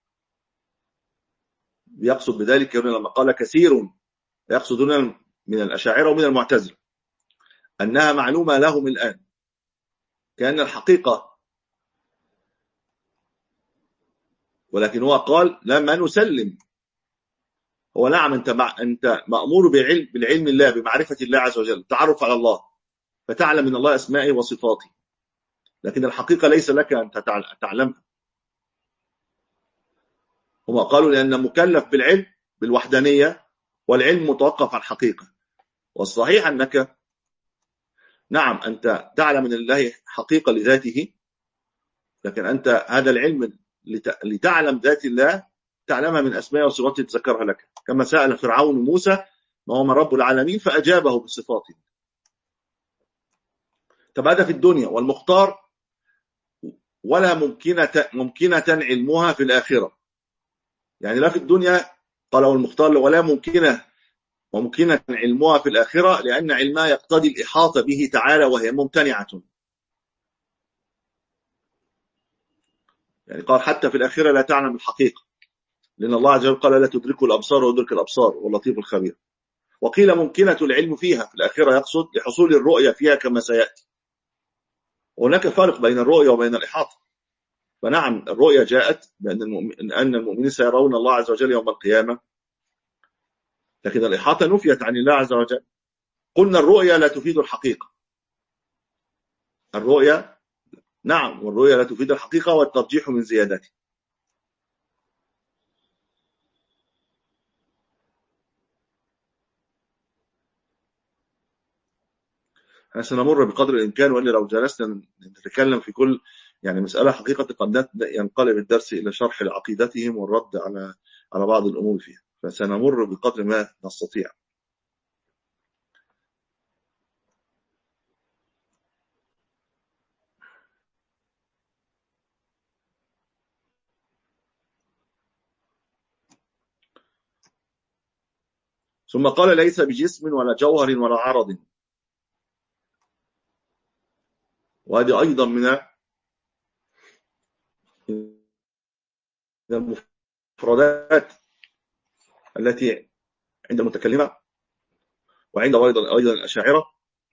يقصد بذلك هنا لما قال كثير يقصد هنا من الأشاعرة ومن المعتزلة أنها معلومة لهم الآن، كأن الحقيقة، ولكن هو قال لما نسلم. هو نعم أنت مع أنت مأمور بعلم بالعلم الله بمعرفة الله عز وجل، التعرف على الله، فتعلم من الله أسمائه وصفاته، لكن الحقيقة ليس لك أن تعلمها. هم قالوا لأن مكلف بالعلم بالوحدانية، والعلم متوقف عن حقيقة، والصحيح أنك نعم أنت تعلم من الله حقيقة لذاته، لكن أنت هذا العلم لتعلم ذات الله تعلمها من أسماء وصفاته تذكرها لك، كما سأل فرعون موسى ما هو من رب العالمين فأجابه بصفاته. طب هذا في الدنيا، والمختار ولا ممكنة ممكنة علمها في الآخرة، يعني لا في الدنيا قال والمختار ولا ممكنة وممكنة علمها في الآخرة، لأن علمها يقتضي الإحاطة به تعالى وهي ممتنعة. يعني قال حتى في الآخرة لا تعلم الحقيقة، لأن الله عز وجل قال لا تدرك الأبصار ويدرك الأبصار واللطيف الخبير. وقيل ممكنة العلم فيها في الآخرة يقصد لحصول الرؤية فيها كما سيأتي. وهناك فرق بين الرؤية وبين الإحاطة، فنعم الرؤيا جاءت بأن المؤمن أن المؤمنين سيرون الله عز وجل يوم القيامة، لكن الإحاطة نفيت عن الله عز وجل. قلنا الرؤيا لا تفيد الحقيقة، الرؤيا نعم، والرؤيا لا تفيد الحقيقة والترجيح من زيادته. احنا سنمر بقدر الإمكان، وإلا لو جلسنا نتكلم في كل يعني مسألة حقيقة قد ينقلب الدرس إلى شرح لعقيدتهم والرد على على بعض الأمور فيها، فسنمر بقدر ما نستطيع. ثم قال ليس بجسم ولا جوهر ولا عرض، وهذه أيضا من المفردات التي عند المتكلمة وعند أيضا أيضا الأشاعرة،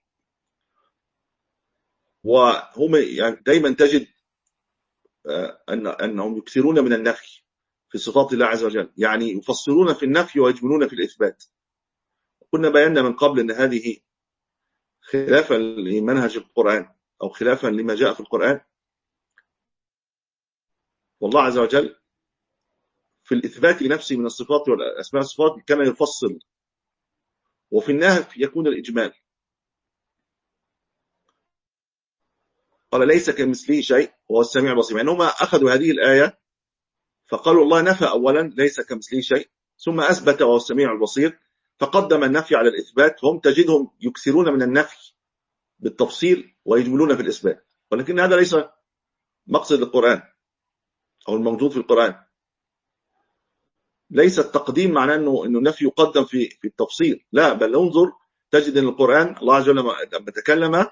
وهم يعني دائما تجد أن أنهم يكثرون من النفي في صفات الله عز وجل، يعني يفصلون في النفي ويجملون في الإثبات. كنا بينا من قبل أن هذه خلافا لمنهج القرآن أو خلافا لما جاء في القرآن، والله عز وجل في الإثبات لنفسه من الصفات والأسماء الصفات كان يفصل، وفي النهي يكون الإجمال. قال ليس كمثله شيء وهو السميع البصير، يعني هم أخذوا هذه الآية فقالوا الله نفى أولا ليس كمثله شيء، ثم أثبت وهو السميع البصير، فقدم النفي على الإثبات. هم تجدهم يكثرون من النفي بالتفصيل ويجملون في الإثبات، ولكن هذا ليس مقصد القرآن أو الموجود في القرآن. ليس التقديم معناه أنه أنه النفي يقدم في في التفصيل، لا، بل انظر تجد أن القرآن الله عز وجل لما تكلم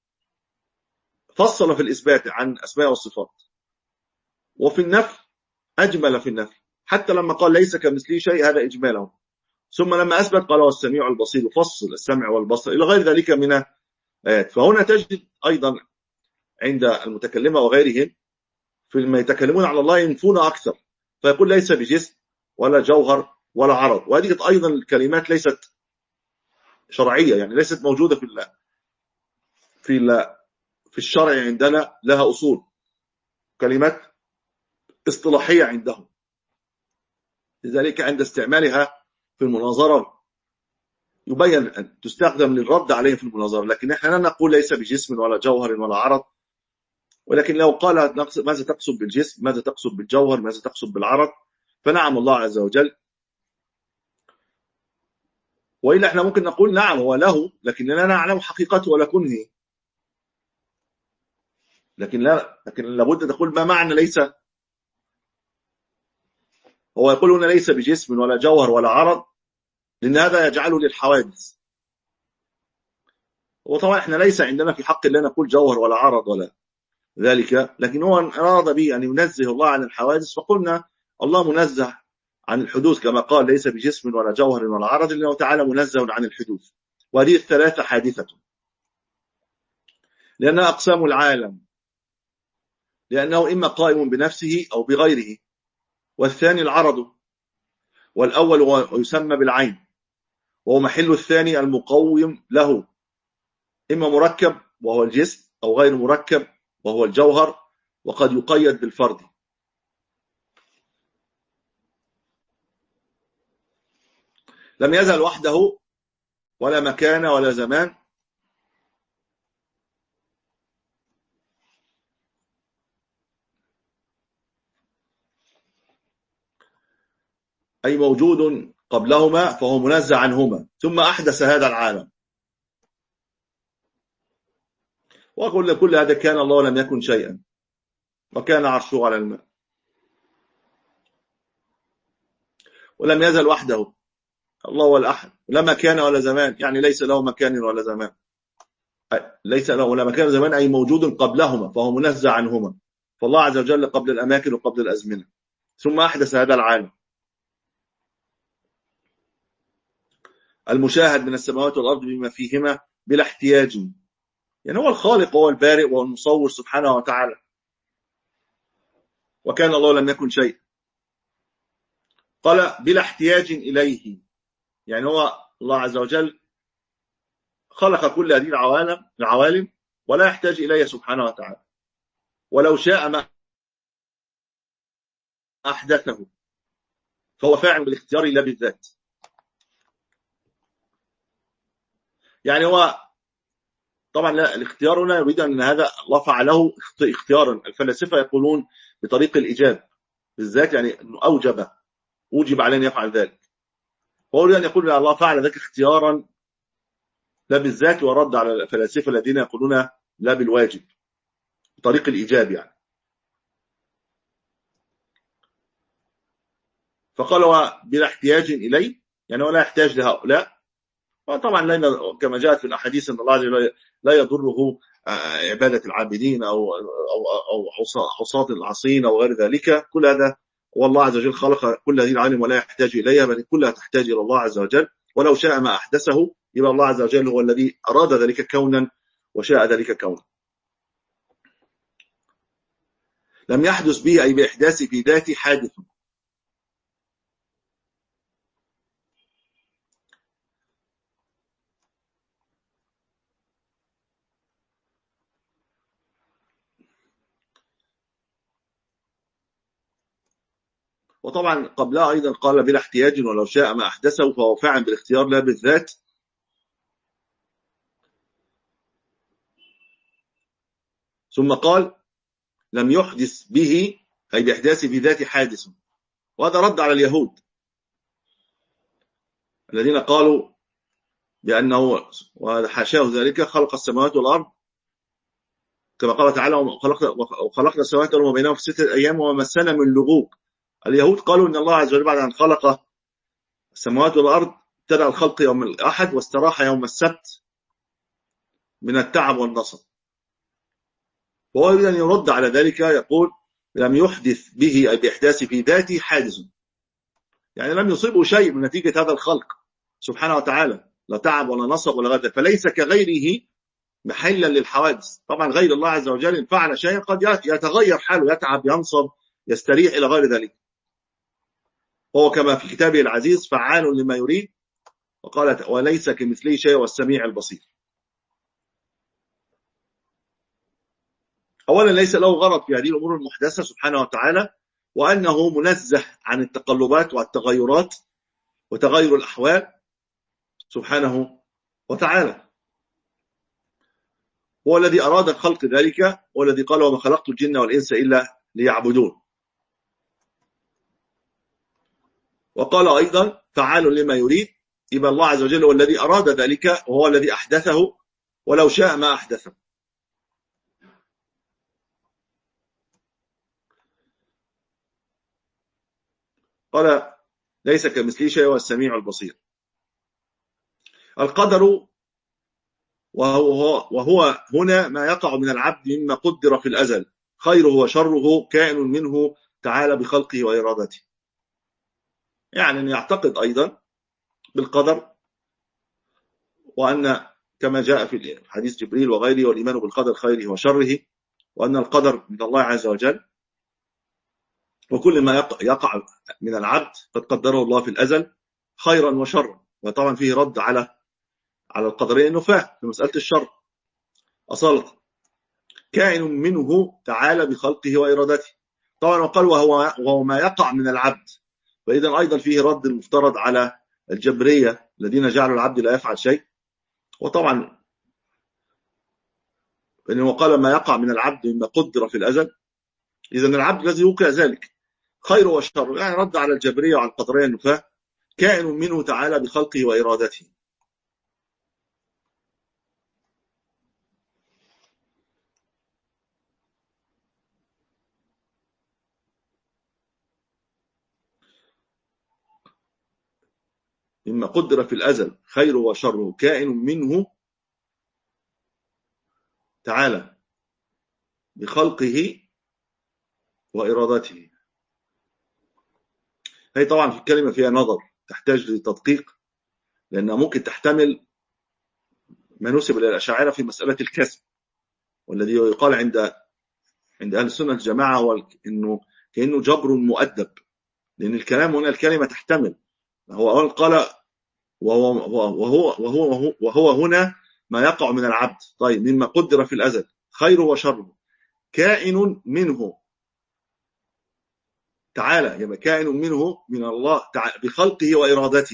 فصل في الإثبات عن أسماء والصفات، وفي النفي أجمل في النفي، حتى لما قال ليس كمثله شيء هذا إجماله، ثم لما أثبت قال هو السميع البصير، فصل السمع والبصر إلى غير ذلك من آيات. فهنا تجد أيضا عند المتكلمة وغيرهم فيما يتكلمون على الله ينفون أكثر، فيقول ليس بجسم ولا جوهر ولا عرض، وهذه أيضا الكلمات ليست شرعية، يعني ليست موجودة في الله في الله في الشرع عندنا، لها أصول، كلمات اصطلاحية عندهم، لذلك عند استعمالها في المناظرة يبين أن تستخدم للرد عليهم في المناظرة، لكن احنا لا نقول ليس بجسم ولا جوهر ولا عرض. ولكن لو قال ماذا تقصد بالجسم، ماذا تقصد بالجوهر، ماذا تقصد بالعرض، فنعم الله عز وجل. وإلا احنا ممكن نقول نعم هو له، لكن لا نعلم حقيقته ولا كنه، لكن لا لكن لابد تقول ما معنى ليس. هو يقول هنا ليس بجسم ولا جوهر ولا عرض لأن هذا يجعله للحوادث، وطبعا احنا ليس عندنا في حق الله نقول جوهر ولا عرض ولا ذلك، لكن هو أراد به أن ينزه الله عن الحوادث، فقلنا الله منزه عن الحدوث كما قال ليس بجسم ولا جوهر ولا عرض، لأنه تعالى منزه عن الحدوث. وهذه الثلاثة حادثة لأنها أقسام العالم، لأنه إما قائم بنفسه أو بغيره، والثاني العرض، والأول هو يسمى بالعين، وهو محل الثاني المقوم له، إما مركب وهو الجسم أو غير مركب وهو الجوهر، وقد يقيد بالفرد. لم يزل وحده ولا مكان ولا زمان، أي موجود قبلهما فهو منزه عنهما، ثم أحدث هذا العالم. وأقول كل هذا كان الله لم يكن شيئا، وكان عرشه على الماء، ولم يزل وحده الله هو الأحد، لا مكان ولا زمان، يعني ليس له مكان ولا زمان، ليس له ولا مكان ولا زمان، أي موجود قبلهما فهو منزه عنهما، فالله عز وجل قبل الأماكن وقبل الأزمنة، ثم أحدث هذا العالم المشاهد من السماوات والأرض بما فيهما بلا احتياج، يعني هو الخالق وهو البارئ وهو المصور سبحانه وتعالى. وكان الله لم يكن شيء. قال بلا احتياج إليه، يعني هو الله عز وجل خلق كل هذه العوالم العوالم ولا يحتاج إليه سبحانه وتعالى، ولو شاء ما أحدثه، فهو فاعل بالاختيار لا بالذات. يعني هو طبعا لا، الاختيار هنا يريد أن هذا الله فعله اختيارا. الفلاسفة يقولون بطريق الإيجاب بالذات، يعني أنه أوجب أوجب عليه أن يفعل ذلك. هو يريد أن يقول أن الله فعل ذلك اختيارا لا بالذات، ورد على الفلاسفة الذين يقولون لا بالواجب بطريق الإيجاب يعني. فقال هو بلا احتياج إليه، يعني ولا يحتاج لهؤلاء. وطبعا كما جاءت في الأحاديث أن الله عز وجل لا يضره عبادة العابدين أو أو أو حصاة العصين أو غير ذلك. كل هذا والله عز وجل خلق كل هذه العالم ولا يحتاج إليها، بل كلها تحتاج إلى الله عز وجل. ولو شاء ما أحدثه، يبقى الله عز وجل هو الذي أراد ذلك كونا وشاء ذلك كونا. لم يحدث به أي بإحداث في ذاته حادث. وطبعا قبلها أيضا قال بلا احتياج ولو شاء ما أحدثه، فهو فاعل بالاختيار لا بالذات. ثم قال لم يحدث به أي بإحداث في ذاته حادث، وهذا رد على اليهود الذين قالوا بأنه وحاشاه ذلك خلق السماوات والأرض كما قال تعالى وخلقنا السماوات والأرض وبينهما في ستة أيام وما مسنا من لغوب. اليهود قالوا إن الله عز وجل بعد أن خلق السماوات والأرض ابتدأ الخلق يوم الأحد واستراح يوم السبت من التعب والنصب. وهو يريد أن يرد على ذلك، يقول لم يحدث به أي بإحداث في ذاته حادث، يعني لم يصيبه شيء من نتيجة هذا الخلق سبحانه وتعالى، لا تعب ولا نصب ولا غير، فليس كغيره محلا للحوادث. طبعا غير الله عز وجل إن فعل شيئا قد يتغير حاله، يتعب ينصب يستريح إلى غير ذلك. هو كما في كتابه العزيز فعال لما يريد، وقالت وليس كمثله شيء والسميع البصير. أولا ليس له غرض في هذه الأمور المحدثة سبحانه وتعالى، وأنه منزه عن التقلبات والتغيرات وتغير الأحوال سبحانه وتعالى. هو الذي أراد الخلق ذلك، والذي قال وما خلقت الجن والإنس إلا ليعبدون. وقال أيضا فعال لما يريد، يبقى الله عز وجل هو الذي أراد ذلك وهو الذي أحدثه ولو شاء ما أحدثه. قال ليس كمثله شيء والسميع البصير. القدر وهو, وهو هنا ما يقع من العبد مما قدر في الأزل، خيره وشره كائن منه تعالى بخلقه وإرادته. يعني أن يعتقد أيضا بالقدر، وأن كما جاء في حديث جبريل وغيره والإيمان بالقدر خيره وشره، وأن القدر من الله عز وجل، وكل ما يقع من العبد قد قدره الله في الأزل خيرا وشرا. وطبعا فيه رد على على القدرية النفاة في مسألة الشر أصالة، كائن منه تعالى بخلقه وإرادته. طبعا وقال وهو, وهو ما يقع من العبد، فإذا أيضا فيه رد المفترض على الجبرية الذين جعلوا العبد لا يفعل شيء. وطبعا فإنه قال ما يقع من العبد مما قدر في الأزل، إذا العبد الذي يوقع ذلك خير وشر، يعني رد على الجبرية وعلى القدرية النفاة، كائن منه تعالى بخلقه وإرادته. مما قدر في الأزل خير وشر كائن منه تعالى بخلقه وإرادته. هي طبعا في الكلمة فيها نظر تحتاج لتدقيق، لأنها ممكن تحتمل ما نسب إلى الأشاعرة في مسألة الكسب، والذي يقال عند عند أهل السنة الجماعة هو إنه كأنه جبر مؤدب، لأن الكلام هنا الكلمة تحتمل. هو قال وهو, وهو, وهو, وهو, وهو هنا ما يقع من العبد، طيب مما قدر في الأزل خيره وشره، كائن منه تعالى، يبقى كائن منه من الله بخلقه وإرادته.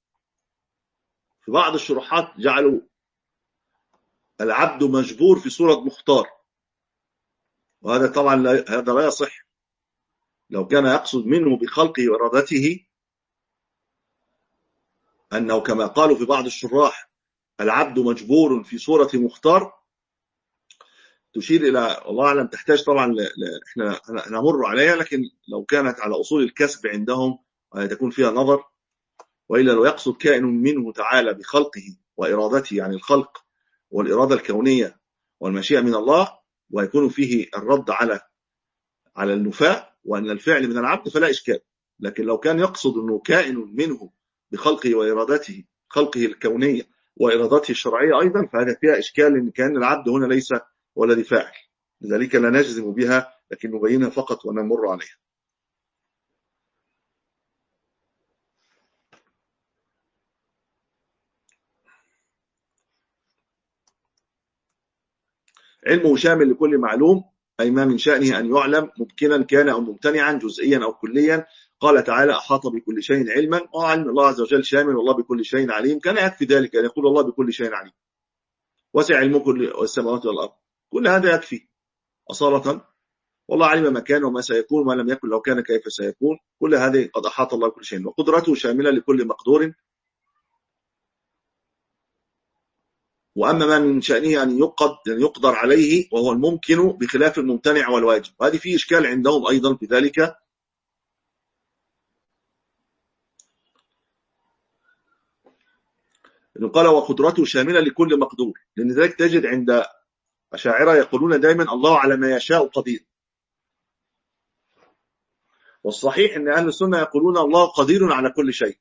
في بعض الشروحات جعلوا العبد مجبور في صورة مختار، وهذا طبعا لا هذا لا يصح. لو كان يقصد منه بخلقه وإرادته أنه كما قالوا في بعض الشراح العبد مجبور في صورة مختار، تشير إلى والله أعلم، تحتاج طبعا ل... ل... إحنا نمر عليها، لكن لو كانت على أصول الكسب عندهم تكون فيها نظر. وإلا لو يقصد كائن منه تعالى بخلقه وإرادته، يعني الخلق والإرادة الكونية والمشيئة من الله، ويكون فيه الرد على على النفاء وأن الفعل من العبد فلا إشكال. لكن لو كان يقصد أنه كائن منه بخلقه وإرادته، خلقه الكونية وإرادته الشرعية أيضا، فهذا فيها إشكال، لأن كأن العبد هنا ليس هو الذي فاعل. لذلك لا نجزم بها، لكن نبينها فقط ونمر عليها. علمه شامل لكل معلوم، أي ما من شأنه أن يعلم ممكنا كان أو ممتنعا، جزئيا أو كليا. قال تعالى أحاط بكل شيء علما، وعلم الله عز وجل شامل، والله بكل شيء عليم. كان يكفي ذلك أن يقول الله بكل شيء عليم، وسع علمه كل السماوات والأرض، كل هذا يكفي أصالة. والله علم ما كان وما سيكون وما لم يكن لو كان كيف سيكون، كل هذه قد أحاط الله بكل شيء. وقدرته شاملة لكل مقدور، وأما ما من شأنه أن يقدر عليه وهو الممكن بخلاف الممتنع والواجب. وهذه فيه إشكال عندهم أيضا في ذلك. إنه قال وقدرته شاملة لكل مقدور، لأن ذلك تجد عند أشاعرة يقولون دائما الله على ما يشاء قدير، والصحيح أن أهل السنة يقولون الله قدير على كل شيء،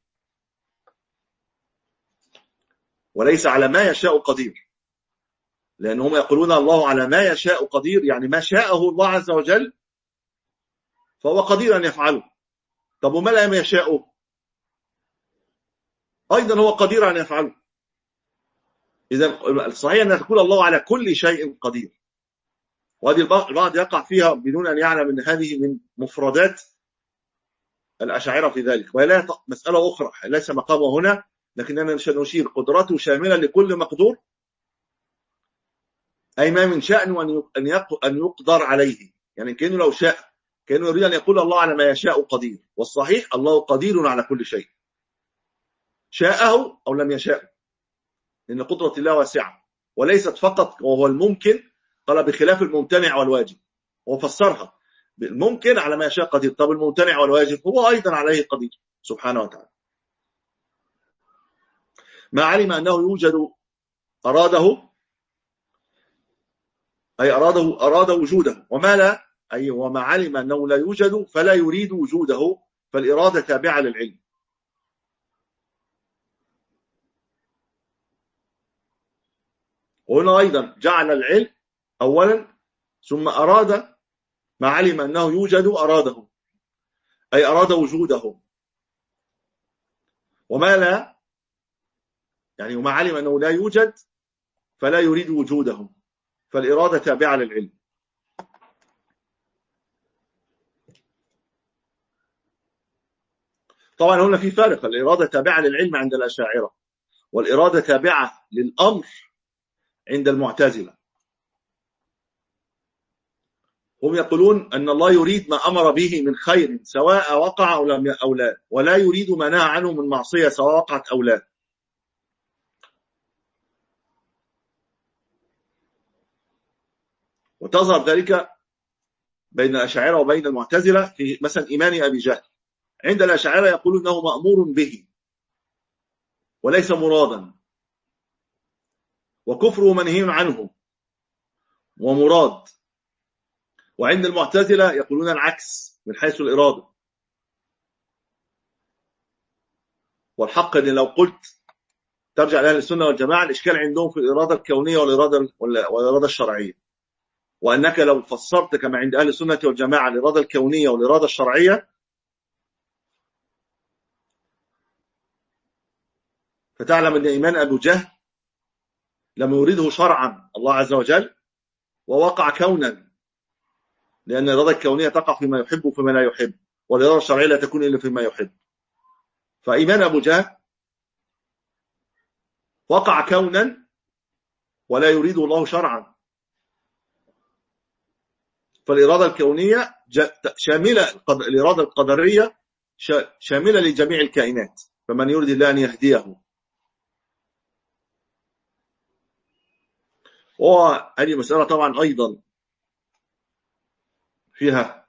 وليس على ما يشاء قدير، لأنهم يقولون الله على ما يشاء قدير، يعني ما شاءه الله عز وجل فهو قدير أن يفعله. طب وما لم يشاءه أيضا هو قدير أن يفعله. إذا الصحيح أن تقول الله على كل شيء قدير، وهذه البعض يقع فيها بدون أن يعلم أن هذه من مفردات الأشاعرة في ذلك، وهي مسألة أخرى ليس مقامها هنا، لكننا نشير قدرته شاملة لكل مقدور، أي ما من شأنه أن يقدر عليه. يعني كأنه لو شاء، كأنه يريد أن يقول الله على ما يشاء قدير، والصحيح الله قدير على كل شيء، شاءه أو لم يشاء، لأن قدرة الله واسعة، وليست فقط وهو الممكن، قال بخلاف الممتنع والواجب، وفسرها بالممكن على ما يشاء قدير. طب الممتنع والواجب هو أيضا عليه قدير سبحانه وتعالى. ما علم أنه يوجد أراده، أي أراده أراد وجوده، وما لا أي وما علم أنه لا يوجد فلا يريد وجوده، فالإرادة تابعة للعلم. وهنا أيضا جعل العلم أولا، ثم أراد ما علم أنه يوجد أراده، أي أراد وجوده، وما لا يعني وما علم أنه لا يوجد فلا يريد وجوده، فالإرادة تابعة للعلم. طبعا هنا في فارق، الإرادة تابعة للعلم عند الأشاعرة، والإرادة تابعة للأمر عند المعتزلة. هم يقولون أن الله يريد ما أمر به من خير سواء وقع أو لم أو لا، ولا يريد ما نهى عنه من معصية سواء وقعت أو لا. وتظهر ذلك بين الأشاعرة وبين المعتزلة في مثلا إيمان أبي جهل. عند الأشاعرة يقولون أنه مأمور به وليس مرادا، وكفره منهي عنه ومراد. وعند المعتزلة يقولون العكس من حيث الإرادة. والحق أن لو قلت ترجع لأهل السنة والجماعة، الإشكال عندهم في الإرادة الكونية والإرادة والإرادة الشرعية. وأنك لو فسرت كما عند أهل السنة والجماعة الإرادة الكونية والإرادة الشرعية فتعلم أن إيمان أبو جهل لم يريده شرعا الله عز وجل، ووقع كونا، لأن الإرادة الكونية تقع فيما يحب وفيما لا يحب، والإرادة الشرعية لا تكون إلا فيما يحب. فإيمان أبو جهل وقع كونا ولا يريده الله شرعا. فالإرادة الكونية شاملة، الإرادة القدرية شاملة لجميع الكائنات، فمن يريد الله أن يهديه. وهذه مسألة طبعا أيضا فيها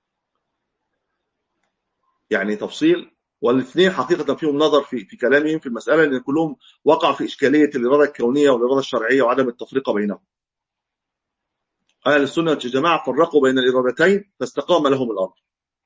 يعني تفصيل، والاثنين حقيقة فيهم نظر في في كلامهم في المسألة، لأن كلهم وقع في إشكالية الإرادة الكونية والإرادة الشرعية وعدم التفرقة بينهم. أهل السنة والجماعة فرقوا بين الإرادتين فاستقام لهم الأمر.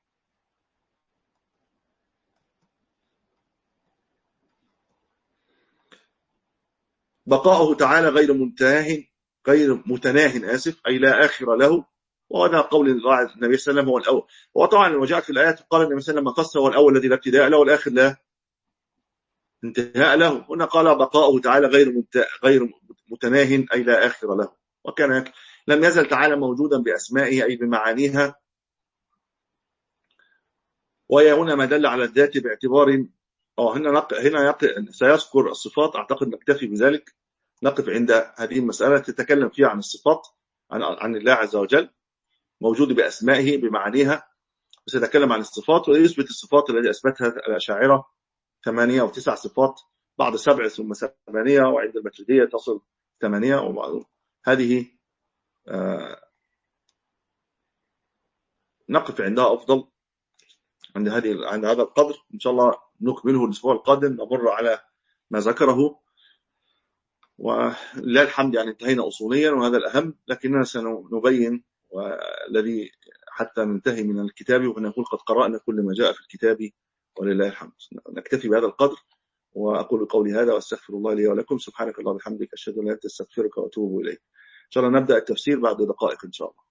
بقاؤه تعالى غير منتهى غير متناه آسف أي لا آخر له، وهذا قول النبي صلى الله عليه وسلم هو الأول. وطبعا وجاءت في الآيات قال النبي صلى الله عليه وسلم قص هو الأول الذي لا ابتداء له والآخر لا انتهاء له. هنا قال بقاؤه تعالى غير غير متناه أي لا آخر له، وكان لم يزل تعالى موجودا بأسمائه أي بمعانيها. وهي هنا ما دل على الذات باعتبار اه هنا نق... هنا يق... سيذكر الصفات، أعتقد نكتفي بذلك، نقف عند هذه المسألة تتكلم فيها عن الصفات عن عن الله عز وجل موجود بأسمائه بمعانيها، وسيتكلم عن الصفات ويثبت الصفات التي أثبتها الأشاعرة ثمانية أو تسع صفات، بعض سبع ثم ثمانية، وعند الماتريدية تصل ثمانية. وبعض هذه آه نقف عندها أفضل عند هذه عند هذا القدر. إن شاء الله نكمله الأسبوع القادم، نمر على ما ذكره، ولله الحمد يعني انتهينا أصوليا وهذا الأهم، لكننا سنبين والذي حتى ننتهي من الكتاب ونقول قد قرأنا كل ما جاء في الكتاب ولله الحمد. نكتفي بهذا القدر، وأقول قولي هذا وأستغفر الله لي ولكم. سبحانك اللهم وبحمدك أشهد أن لا إله إلا أنت أستغفرك وأتوب إليك. إن شاء الله نبدأ التفسير بعد دقائق إن شاء الله.